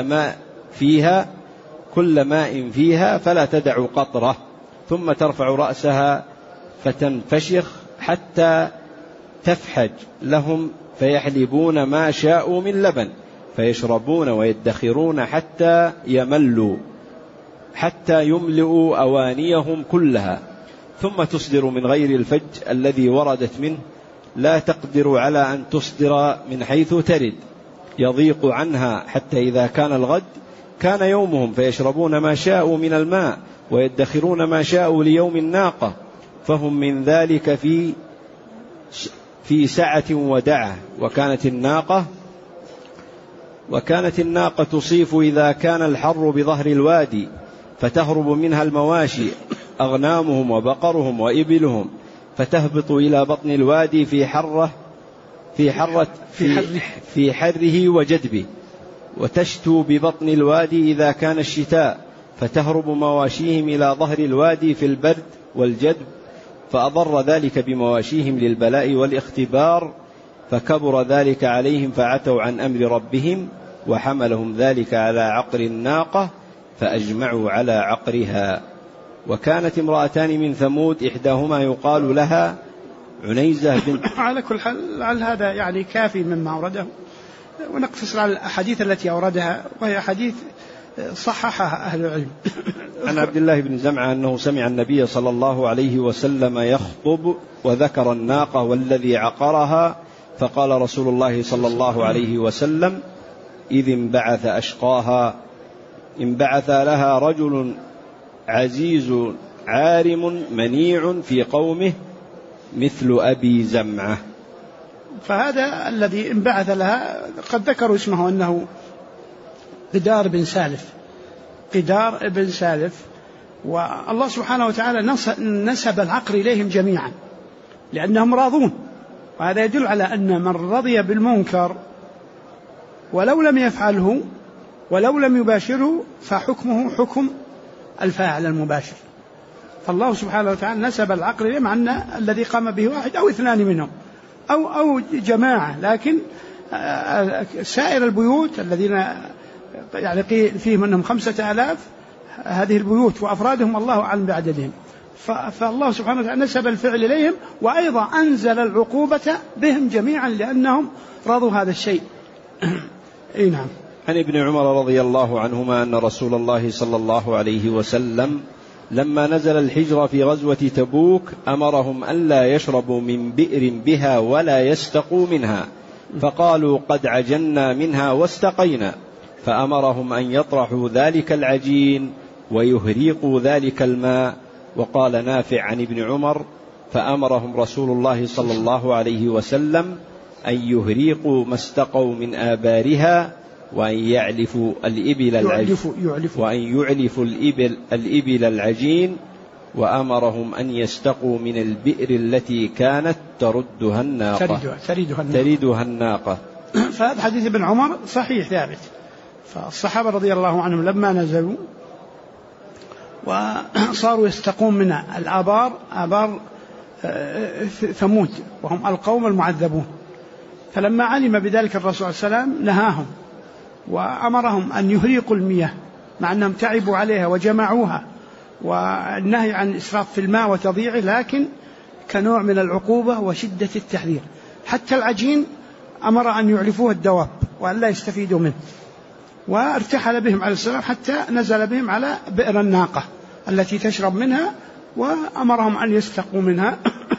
ماء فيها فلا تدع قطرة، ثم ترفع رأسها فتنفشخ حتى تفحج لهم، فيحلبون ما شاءوا من لبن، فيشربون ويدخرون حتى يملوا، حتى يملئوا أوانيهم كلها، ثم تصدر من غير الفج الذي وردت منه، لا تقدر على أن تصدر من حيث ترد، يضيق عنها حتى إذا كان الغد كان يومهم، فيشربون ما شاءوا من الماء ويدخرون ما شاءوا ليوم الناقة، فهم من ذلك في سعة ودعة. وكانت الناقة تصيف إذا كان الحر بظهر الوادي، فتهرب منها المواشي أغنامهم وبقرهم وإبلهم، فتهبط إلى بطن الوادي في حره وجدبه، وتشتو ببطن الوادي إذا كان الشتاء، فتهرب مواشيهم إلى ظهر الوادي في البرد والجدب، فأضر ذلك بمواشيهم للبلاء والاختبار، فكبر ذلك عليهم فعتوا عن أمر ربهم، وحملهم ذلك على عقر الناقة فأجمعوا على عقرها. وكانت امرأتان من ثمود إحداهما يقال لها عنيزة بنت. على كل حال لعل هذا يعني كافي مما أورده، ونقتصر على الأحاديث التي أوردها، وهي حديث صححها أهل العلم. عن عبد الله بن زمعة أنه سمع النبي صلى الله عليه وسلم يخطب وذكر الناقة والذي عقرها، فقال رسول الله صلى الله عليه وسلم: إذ انبعث أشقاها، انبعث لها رجل عزيز عارم منيع في قومه مثل أبي زمعة. فهذا الذي انبعث لها قد ذكروا اسمه أنه قدار بن سالف، والله سبحانه وتعالى نسب العقر إليهم جميعا لأنهم راضون، وهذا يدل على أن من رضي بالمنكر ولو لم يفعله ولو لم يباشره فحكمه حكم الفاعل المباشر. فالله سبحانه وتعالى نسب العقر إليهم أن الذي قام به واحد أو اثنان منهم أو جماعة، لكن سائر البيوت الذين يعني فيهم أنهم 5000 هذه البيوت وأفرادهم الله أعلم بعددهم، فالله سبحانه وتعالى نسب الفعل إليهم، وأيضا أنزل العقوبة بهم جميعا لأنهم رضوا هذا الشيء. نعم. عن ابن عمر رضي الله عنهما أن رسول الله صلى الله عليه وسلم لما نزل الحجر في غزوة تبوك أمرهم ألا يشربوا من بئر بها ولا يستقوا منها، فقالوا قد عجنا منها واستقينا، فأمرهم أن يطرحوا ذلك العجين ويهريقوا ذلك الماء. وقال نافع عن ابن عمر: فأمرهم رسول الله صلى الله عليه وسلم أن يهريقوا ما استقوا من آبارها، وأن يعلفوا الإبل العجين، وأمرهم أن يستقوا من البئر التي كانت تردها الناقة. فهذا حديث ابن عمر صحيح ثابت. فالصحابة رضي الله عنهم لما نزلوا وصاروا يستقون من الآبار، آبار ثمود وهم القوم المعذبون، فلما علم بذلك الرسول صلى الله عليه وسلم نهاهم وأمرهم أن يهريقوا المياه مع أنهم تعبوا عليها وجمعوها، والنهي عن الإسراف في الماء وتضييعه، لكن كنوع من العقوبة وشدة التحذير. حتى العجين أمر أن يعلفوه الدواب وأن لا يستفيدوا منه، وارتحل بهم عليه السلام حتى نزل بهم على بئر الناقة التي تشرب منها، وأمرهم أن يستقوا منها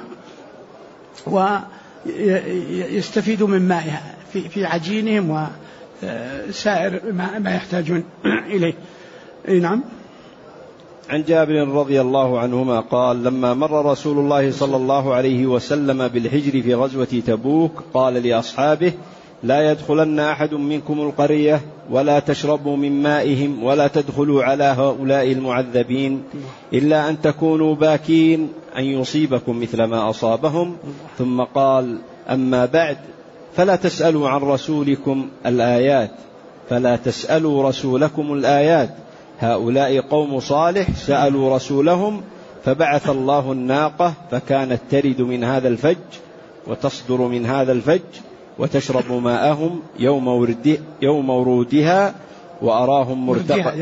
ويستفيدوا من مائها في عجينهم وسائر ما يحتاجون إليه. نعم. عن جابر رضي الله عنهما قال: لما مر رسول الله صلى الله عليه وسلم بالحجر في غزوة تبوك قال لأصحابه: لا يدخلن أحد منكم القرية ولا تشربوا من مائهم ولا تدخلوا على هؤلاء المعذبين إلا أن تكونوا باكين أن يصيبكم مثل ما أصابهم. ثم قال: أما بعد فلا تسألوا عن رسولكم الآيات، فلا تسألوا رسولكم الآيات، هؤلاء قوم صالح سألوا رسولهم فبعث الله الناقة فكانت ترد من هذا الفج وتصدر من هذا الفج وتشرب ماءهم يوم ورودها وأراهم مرتقى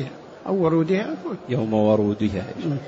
يوم ورودها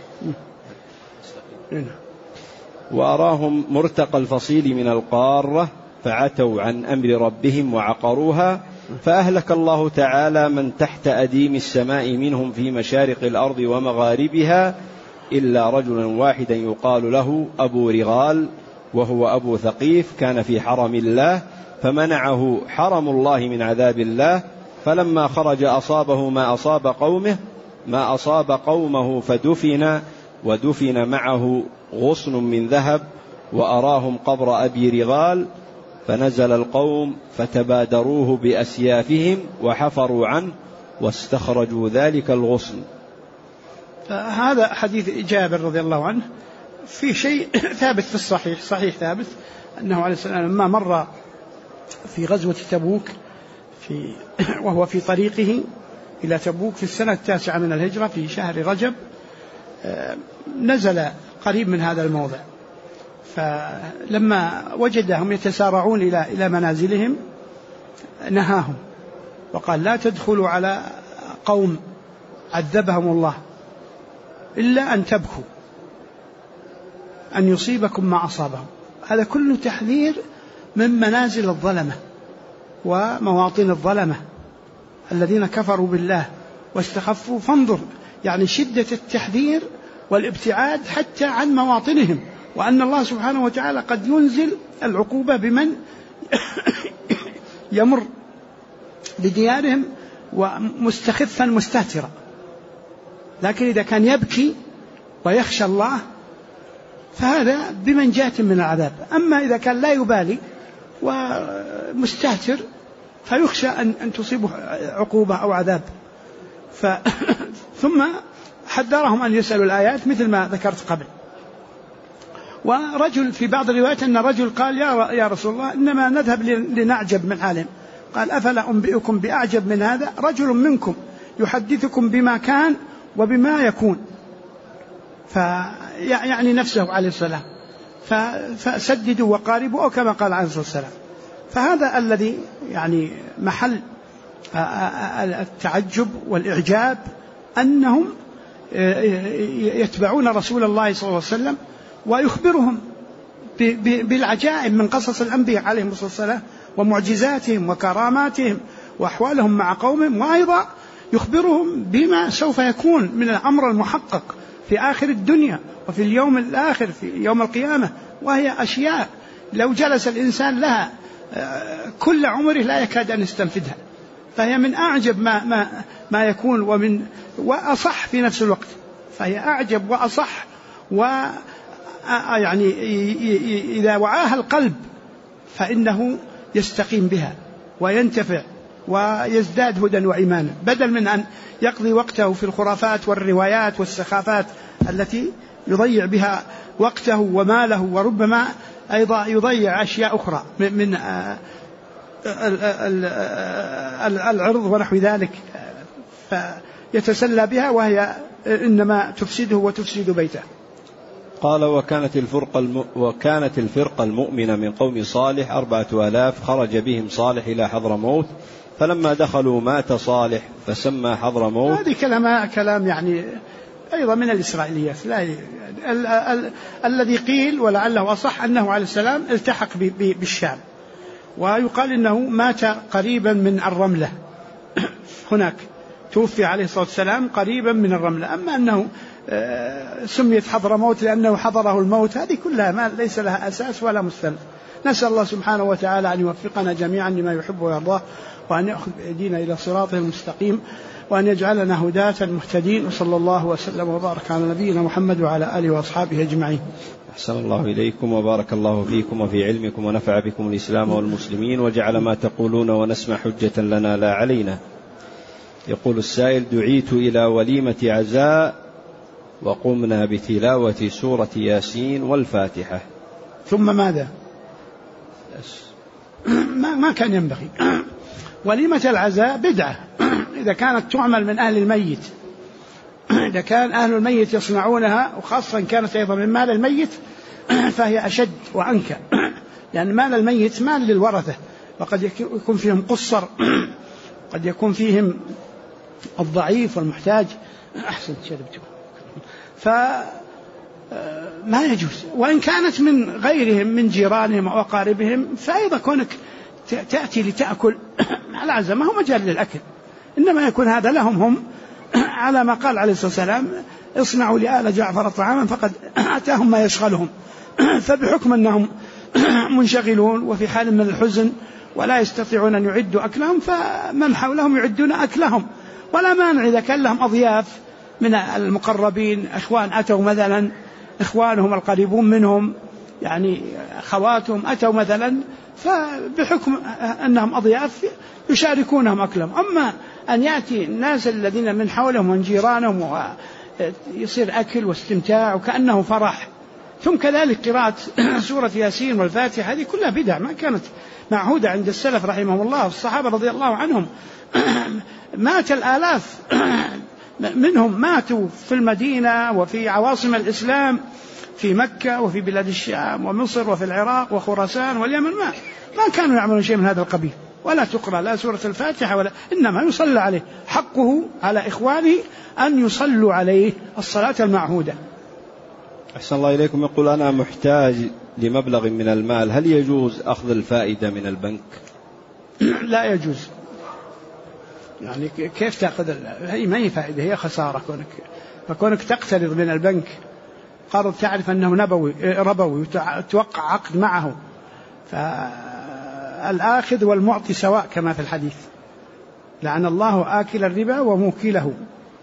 وأراهم مرتقى الفصيل من القارة فعتوا عن أمر ربهم وعقروها فأهلك الله تعالى من تحت أديم السماء منهم في مشارق الأرض ومغاربها إلا رجلا واحدا يقال له أبو رغال وهو أبو ثقيف كان في حرم الله فمنعه حرم الله من عذاب الله، فلما خرج أصابه ما أصاب قومه فدفن ودفن معه غصن من ذهب وأراهم قبر أبي رغال فنزل القوم فتبادروه بأسيافهم وحفروا عنه واستخرجوا ذلك الغصن. هذا حديث جابر رضي الله عنه في شيء ثابت في الصحيح، صحيح ثابت أنه عليه السلام لما مر في غزوة تبوك وهو في طريقه إلى تبوك في السنة 9 من الهجرة في شهر رجب نزل قريب من هذا الموضع، فلما وجدهم يتسارعون إلى منازلهم نهاهم وقال: لا تدخلوا على قوم عذبهم الله إلا أن تبكوا أن يصيبكم ما أصابهم. هذا كله تحذير من منازل الظلمة ومواطن الظلمة الذين كفروا بالله واستخفوا. فانظر يعني شدة التحذير والابتعاد حتى عن مواطنهم، وأن الله سبحانه وتعالى قد ينزل العقوبة بمن يمر بديارهم ومستخفا مستهترا، لكن إذا كان يبكي ويخشى الله فهذا بمنجاة من العذاب. أما إذا كان لا يبالي ومستهتر فيخشى أن تصيبه عقوبة أو عذاب. ثم حذرهم أن يسألوا الآيات مثل ما ذكرت قبل. ورجل في بعض الروايات أن رجل قال: يا رسول الله إنما نذهب لنعجب من حالهم. قال: أفلا أنبئكم بأعجب من هذا؟ رجل منكم يحدثكم بما كان وبما يكون، فيعني نفسه عليه السلام، فسددوا وقاربوا أو كما قال عليه الصلاة والسلام. فهذا الذي يعني محل التعجب والإعجاب أنهم يتبعون رسول الله صلى الله عليه وسلم ويخبرهم بالعجائب من قصص الأنبياء عليهم الصلاة والسلام ومعجزاتهم وكراماتهم وأحوالهم مع قومهم، وأيضا يخبرهم بما سوف يكون من الأمر المحقق في آخر الدنيا وفي اليوم الآخر في يوم القيامة، وهي أشياء لو جلس الإنسان لها كل عمره لا يكاد أن يستنفذها، فهي من أعجب ما يكون وأصح في نفس الوقت، فهي أعجب وأصح، ويعني إذا وعاها القلب فإنه يستقيم بها وينتفع ويزداد هدى وإيمانا، بدل من أن يقضي وقته في الخرافات والروايات والسخافات التي يضيع بها وقته وماله، وربما أيضا يضيع أشياء أخرى من العرض ونحو ذلك، فيتسلى بها وهي إنما تفسده وتفسد بيته. قال: وكانت الفرقة المؤمنة من قوم صالح 4000 خرج بهم صالح إلى حضرموت، فلما دخلوا مات صالح فسمى حضرموت. هذه كلام يعني أيضا من الإسرائيليات، الذي قيل ولعله أصح أنه عليه السلام التحق بالشام، ويقال إنه مات قريبا من الرملة هناك، توفي عليه الصلاة والسلام قريبا من الرملة. أما أنه سميت حضرموت لأنه حضره الموت، هذه كلها ما ليس لها أساس ولا مستند. نسأل الله سبحانه وتعالى أن يوفقنا جميعا لما يحب ويرضاه، وأن يأخذ بأيدينا إلى صراطه المستقيم، وأن يجعلنا هداة مهتدين. وصلى الله وسلم وبارك على نبينا محمد وعلى آله وأصحابه أجمعين. أحسن الله إليكم وبارك الله فيكم وفي علمكم ونفع بكم الإسلام والمسلمين، وجعل ما تقولون ونسمع حجة لنا لا علينا. يقول السائل: دعيت إلى وليمة عزاء وقمنا بتلاوة سورة ياسين والفاتحة، ثم ماذا؟ ما كان ينبغي. وليمة العزاء بدعة إذا كانت تعمل من أهل الميت، إذا كان أهل الميت يصنعونها، وخاصة كانت أيضا من مال الميت فهي أشد وأنكى، لأن مال الميت مال للورثة، وقد يكون فيهم قصر، قد يكون فيهم الضعيف والمحتاج. أحسن شربته، فما يجوز. وإن كانت من غيرهم من جيرانهم أو أقاربهم فأيضا كونك تأتي لتأكل على عزاء ما هو مجال للأكل، إنما يكون هذا لهم هم، على ما قال عليه الصلاة والسلام: اصنعوا لآل جعفر طعاما فقد أتاهم ما يشغلهم. فبحكم أنهم منشغلون وفي حال من الحزن ولا يستطيعون أن يعدوا أكلهم، فمن حولهم يعدون أكلهم، ولا مانع إذا كان لهم أضياف من المقربين، إخوان أتوا مثلا، إخوانهم القريبون منهم يعني خواتهم أتوا مثلا، فبحكم أنهم أضياف يشاركونهم أكلهم. أما أن يأتي الناس الذين من حولهم من جيرانهم ويصير أكل واستمتاع وكأنه فرح، ثم كذلك قراءة سورة ياسين والفاتحة، هذه كلها بدع ما كانت معهودة عند السلف رحمهم الله. الصحابة رضي الله عنهم مات الآلاف منهم، ماتوا في المدينة وفي عواصم الإسلام، في مكة وفي بلاد الشام ومصر وفي العراق وخراسان واليمن، ما كانوا يعملون شيء من هذا القبيل، ولا تقرأ لا سورة الفاتحة ولا، إنما يصلى عليه. حقه على إخوانه أن يصلوا عليه الصلاة المعهودة. أحسن الله إليكم. يقول: أنا محتاج لمبلغ من المال، هل يجوز أخذ الفائدة من البنك؟ لا يجوز. يعني كيف تأخذ؟ هي ما هي فائدة، هي خسارة. فكونك تقترض من البنك قرض تعرف أنه ربوي توقع عقد معه، فالآخذ والمعطي سواء كما في الحديث: لعن الله آكل الربا وموكله.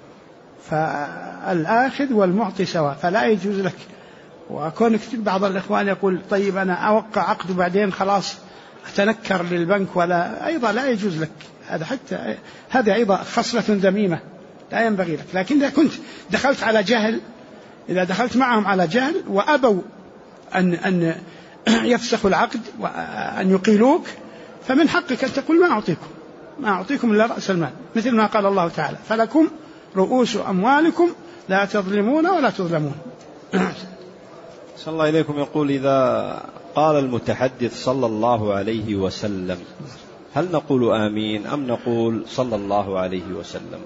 فالآخذ والمعطي سواء، فلا يجوز لك. وكونك بعض الإخوان يقول: طيب أنا أوقع عقد وبعدين خلاص أتنكر للبنك، ولا أيضا لا يجوز لك هذا، حتى هذا أيضا خصلة ذميمة لا ينبغي لك. لكن إذا كنت دخلت على جهل، إذا دخلت معهم على جهل وأبوا أن يفسخوا العقد وأن يقيلوك، فمن حقك أن تقول: ما أعطيكم إلا رأس المال، مثل ما قال الله تعالى: فلكم رؤوس أموالكم لا تظلمون ولا تظلمون. صلى الله إليكم. يقول: إذا قال المتحدث صلى الله عليه وسلم، هل نقول آمين أم نقول صلى الله عليه وسلم؟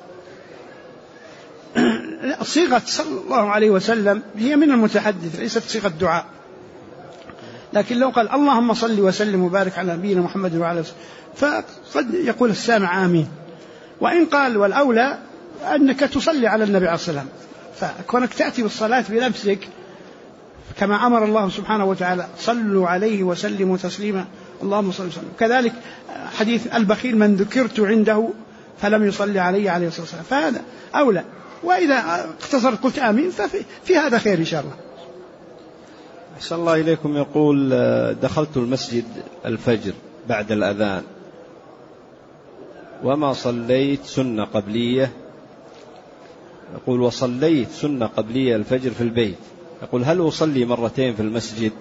صيغة صلى الله عليه وسلم هي من المتحدث، ليست صيغة دعاء. لكن لو قال اللهم صل وسلم وبارك على نبينا محمد وعلى آله فقد يقول السامع آمين. وإن قال والأولى أنك تصلي على النبي عليه الصلاة والسلام، فكونك تأتي بالصلاة بنفسك كما أمر الله سبحانه وتعالى: صلوا عليه وسلموا تسليما اللهم صل وسلم. كذلك حديث البخيل: من ذكرت عنده فلم يصلي عليه الصلاة والسلام، فهذا أولى. وإذا اقتصرت قلت آمين ففي هذا خير إن شاء الله. أحسن الله إليكم. يقول: دخلت المسجد الفجر بعد الأذان وما صليت سنة قبلية. يقول: وصليت سنة قبلية الفجر في البيت. يقول: هل أصلي مرتين في المسجد؟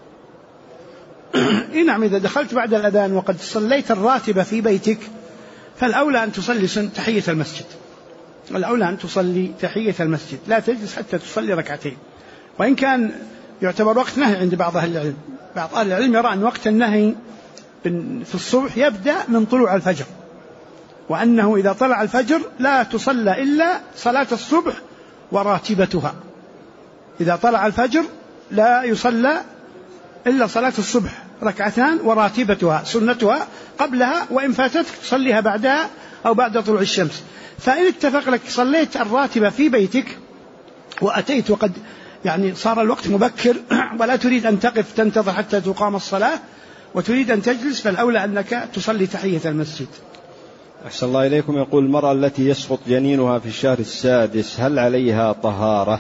نعم، إذا دخلت بعد الأذان وقد صليت الراتبة في بيتك فالأولى أن تصلي تحية المسجد، الأولى أن تصلي تحية المسجد، لا تجلس حتى تصلي ركعتين. وإن كان يعتبر وقت نهي عند بعض أهل العلم، بعض أهل العلم يرى أن وقت النهي في الصبح يبدأ من طلوع الفجر، وأنه إذا طلع الفجر لا تصلى إلا صلاة الصبح وراتبتها. إذا طلع الفجر لا يصلى إلا صلاة الصبح ركعتان وراتبتها سنتها قبلها، وإن فاتتك تصليها بعدها أو بعد طلوع الشمس. فإن اتفق لك صليت الراتبة في بيتك وأتيت وقد يعني صار الوقت مبكر ولا تريد أن تقف تنتظر حتى تقام الصلاة وتريد أن تجلس، فالأولى أنك تصلي تحية المسجد. أحسن الله إليكم. يقول المرأة التي يسقط جنينها في الشهر السادس هل عليها طهارة؟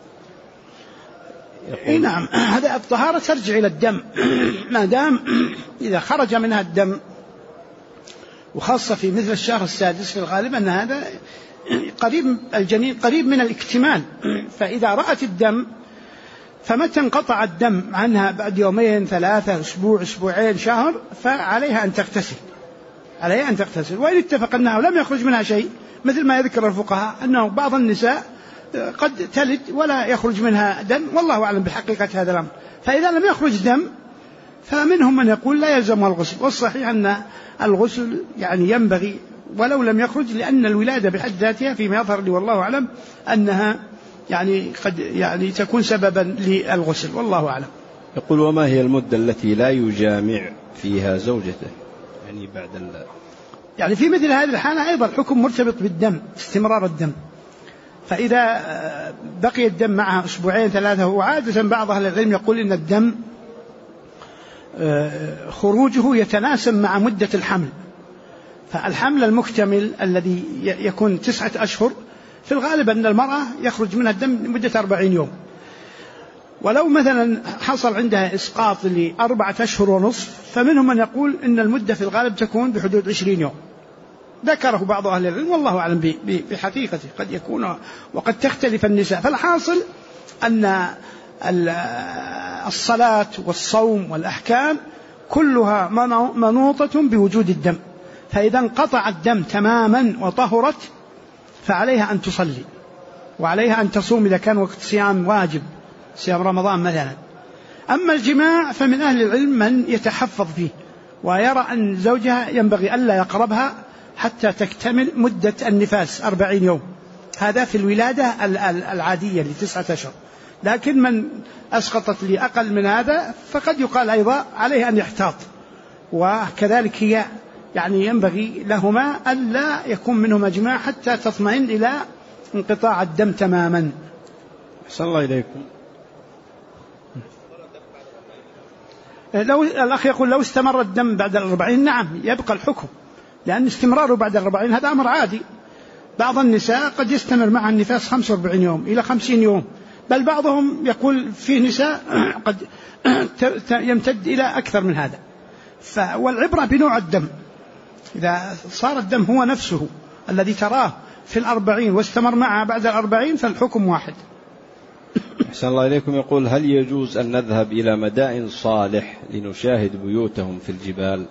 نعم، هذا الطهارة ترجع إلى الدم ما دام إذا خرج منها الدم، وخاصة في مثل الشهر السادس في الغالب أن هذا قريب الجنين قريب من الاكتمال، فإذا رأت الدم فمتى انقطع الدم عنها بعد يومين 3 أسبوع 2 أسبوعين شهر فعليها أن تغتسل، عليها أن تغتسل. وإن اتفق أنها لم يخرج منها شيء مثل ما يذكر الفقهاء أنه بعض النساء قد تلد ولا يخرج منها دم، والله أعلم بحقيقة هذا الأمر، فإذا لم يخرج دم فمنهم من يقول لا يلزم الغسل، والصحيح أن الغسل يعني ينبغي ولو لم يخرج، لأن الولادة بحد ذاتها فيما يظهر لي والله أعلم أنها يعني قد يعني تكون سببا للغسل، والله أعلم. يقول وما هي المدة التي لا يجامع فيها زوجته يعني بعد يعني في مثل هذه الحالة أيضا حكم مرتبط بالدم، استمرار الدم، فإذا بقي الدم معها 2 أسبوعين 3 وعادة بعض أهل العلم يقول إن الدم خروجه يتناسب مع مدة الحمل، فالحمل المكتمل الذي يكون 9 أشهر في الغالب أن المرأة يخرج منها الدم لمدة 40 يوم، ولو مثلا حصل عندها إسقاط ل4 أشهر ونصف فمنهم من يقول إن المدة في الغالب تكون بحدود 20 يوم، ذكره بعض أهل العلم والله أعلم بحقيقته، قد يكون وقد تختلف النساء. فالحاصل أن الصلاة والصوم والأحكام كلها منوطة بوجود الدم، فإذا انقطع الدم تماما وطهرت فعليها أن تصلي وعليها أن تصوم إذا كان وقت صيام واجب، صيام رمضان مثلا. أما الجماع فمن أهل العلم من يتحفظ فيه ويرى أن زوجها ينبغي ألا يقربها حتى تكتمل مدة النفاس 40 يوم، هذا في الولادة العادية ل9 أشهر، لكن من أسقطت لأقل من هذا فقد يقال أيضا عليه أن يحتاط، وكذلك هي يعني ينبغي لهما ألا يكون منهما جماع حتى تطمئن إلى انقطاع الدم تماما. أحسن الله إليكم. لو الأخ يقول لو استمر الدم بعد 40 نعم يبقى الحكم، لأن استمراره بعد 40 هذا أمر عادي. بعض النساء قد يستمر معها النفاس 45 يوم إلى 50 يوم، بل بعضهم يقول في نساء قد يمتد إلى أكثر من هذا. والعبرة بنوع الدم، إذا صار الدم هو نفسه الذي تراه في 40 واستمر معها بعد 40 فالحكم واحد. أحسن الله إليكم. يقول هل يجوز أن نذهب إلى مدائن صالح لنشاهد بيوتهم في الجبال؟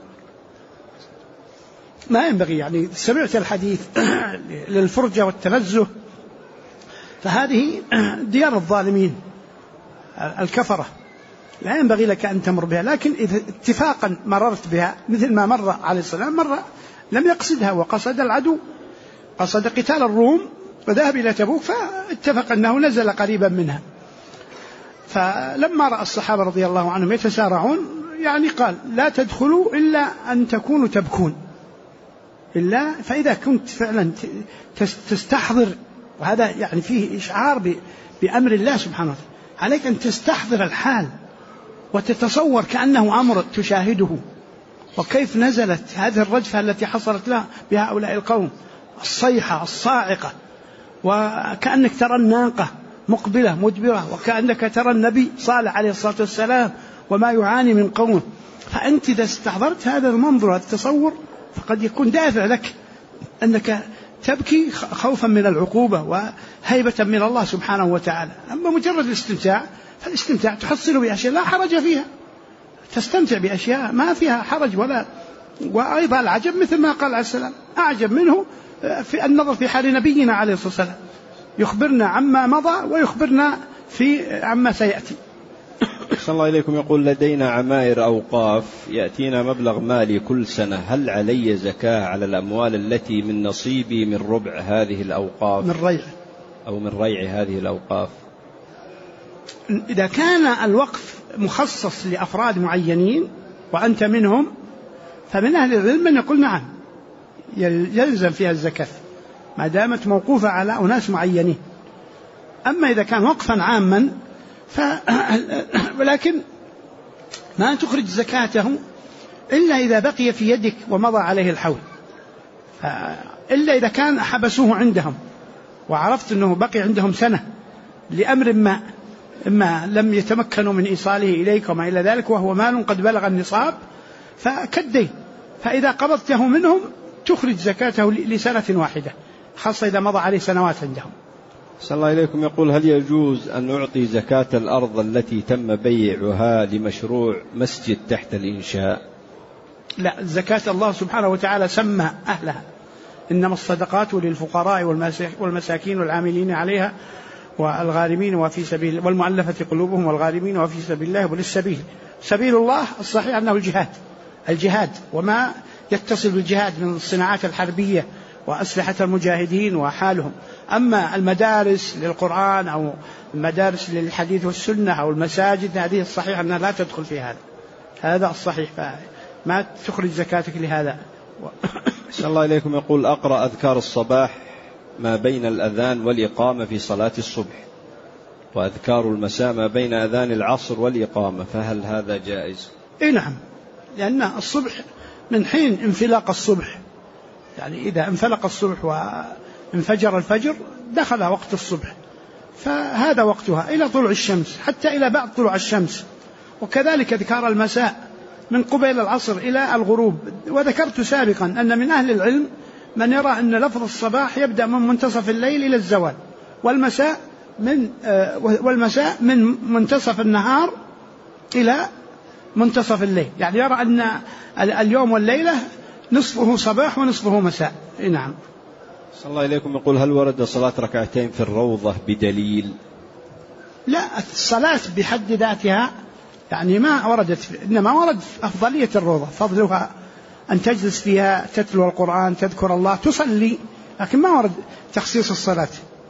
ما ينبغي، يعني سمعت الحديث للفرجة والتنزه، فهذه ديار الظالمين الكفرة، لا ينبغي لك أن تمر بها، لكن إذا اتفاقا مررت بها مثل ما مر عليه السلام، مرة لم يقصدها وقصد العدو، قصد قتال الروم وذهب إلى تبوك فاتفق أنه نزل قريبا منها، فلما رأى الصحابة رضي الله عنهم يتسارعون يعني قال لا تدخلوا إلا أن تكونوا تبكون، إلا فإذا كنت فعلا تستحضر، وهذا يعني فيه إشعار بأمر الله سبحانه وتعالى، عليك أن تستحضر الحال وتتصور كأنه أمر تشاهده، وكيف نزلت هذه الرجفة التي حصلت لها بهؤلاء القوم، الصيحة الصاعقة، وكأنك ترى الناقة مقبلة مدبرة، وكأنك ترى النبي صالح عليه الصلاة والسلام وما يعاني من قومه، فأنت إذا استحضرت هذا المنظر التصور فقد يكون دافع لك أنك تبكي خوفا من العقوبة وهيبة من الله سبحانه وتعالى. أما مجرد الاستمتاع فالاستمتاع تحصل بأشياء لا حرج فيها، تستمتع بأشياء ما فيها حرج ولا. وأيضا العجب مثل ما قال عليه السلام، أعجب منه في النظر في حال نبينا عليه الصلاة والسلام، يخبرنا عما مضى ويخبرنا عما سيأتي. صلى الله إليكم. يقول لدينا عمائر أوقاف يأتينا مبلغ مالي كل سنة، هل علي زكاة على الأموال التي من نصيبي من ربع هذه الأوقاف من ريع هذه الأوقاف؟ إذا كان الوقف مخصص لأفراد معينين وأنت منهم فمن أهل العلم من يقول نعم يلزم فيها الزكاة ما دامت موقوفة على أناس معينين. أما إذا كان وقفا عاما ولكن ما تخرج زكاته إلا إذا بقي في يدك ومضى عليه الحول، إلا إذا كان حبسوه عندهم وعرفت أنه بقي عندهم سنة لأمر ما، إما لم يتمكنوا من إيصاله إليك وما إلى ذلك، وهو مال قد بلغ النصاب فكالدين، فإذا قبضته منهم تخرج زكاته لسنة واحدة، خاصة إذا مضى عليه سنوات عندهم. صلى الله عليكم. يقول: هل يجوز أن نعطي زكاة الأرض التي تم بيعها لمشروع مسجد تحت الإنشاء؟ لا، الزكاة الله سبحانه وتعالى سمى أهلها: إنما الصدقات للفقراء والمساكين والعاملين عليها والغارمين وفي سبيل والمؤلفة قلوبهم والغارمين وفي سبيل الله وابن السبيل. سبيل الله الصحيح أنه الجهاد وما يتصل بالجهاد من الصناعات الحربية وأسلحة المجاهدين وحالهم. أما المدارس للقرآن أو المدارس للحديث والسنة أو المساجد، هذه الصحيح أنها لا تدخل في هذا الصحيح، فما تخرج زكاتك لهذا. صلى الله عليكم. يقول: أقرأ أذكار الصباح ما بين الأذان والإقامة في صلاة الصبح، وأذكار المساء ما بين أذان العصر والإقامة، فهل هذا جائز؟ نعم، لأن الصبح من حين انفلاق الصبح، يعني إذا انفلق الصبح وانفجر الفجر دخل وقت الصبح، فهذا وقتها إلى طلوع الشمس، حتى إلى بعد طلوع الشمس. وكذلك أذكار المساء من قبيل العصر إلى الغروب. وذكرت سابقا أن من أهل العلم من يرى أن لفظ الصباح يبدأ من منتصف الليل إلى الزوال، والمساء من منتصف النهار إلى منتصف الليل، يعني يرى أن اليوم والليلة نصفه صباح ونصفه مساء. نعم. صلى الله عليكم. يقول: هل ورد صلاة ركعتين في الروضة بدليل؟ لا، الصلاة بحد ذاتها يعني ما وردت، إنما ورد أفضلية الروضة، فضلها أن تجلس فيها تتلو القرآن تذكر الله تصلي، لكن ما ورد تخصيص الصلاة.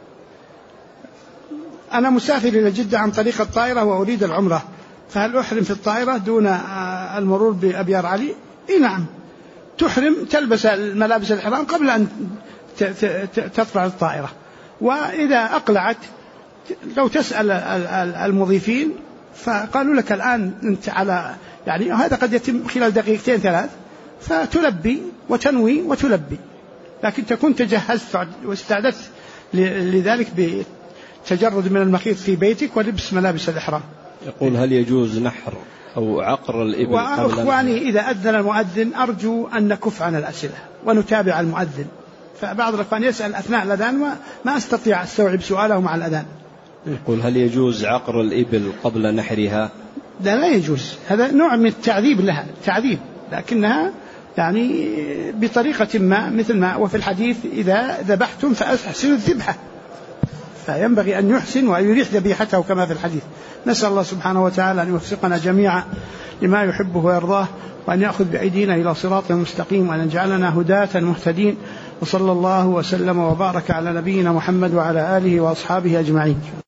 أنا مسافر إلى جدة عن طريق الطائرة وأريد العمرة، فهل أحرم في الطائرة دون المرور بأبيار علي؟ نعم، تحرم، تلبس الملابس الإحرام قبل أن تطلع الطائرة، وإذا أقلعت لو تسأل المضيفين فقالوا لك الآن أنت على، يعني هذا قد يتم خلال دقيقتين ثلاث، فتلبي وتنوي وتلبي، لكن تكون تجهزت واستعدت لذلك بتجرد من المخيط في بيتك ولبس ملابس الإحرام. يقول: هل يجوز نحر أو عقر الإبل قبل؟ وأخواني إذا أذن المؤذن أرجو أن نكف عن الأسئلة ونتابع المؤذن، فبعض الأخوان يسأل أثناء الأذان وما أستطيع أستوعب سؤاله مع الأذان. يقول: هل يجوز عقر الإبل قبل نحرها؟ لا يجوز، هذا نوع من التعذيب لها، تعذيب، لكنها يعني بطريقة ما، مثل ما وفي الحديث: إذا ذبحتم فأحسنوا الذبحة، فينبغي أن يحسن ويريح ذبيحته كما في الحديث. نسأل الله سبحانه وتعالى أن يوفقنا جميعا لما يحبه ويرضاه، وأن يأخذ بأيدينا إلى صراط مستقيم، وأن يجعلنا هداة مهتدين. وصلى الله وسلم وبارك على نبينا محمد وعلى آله وأصحابه أجمعين.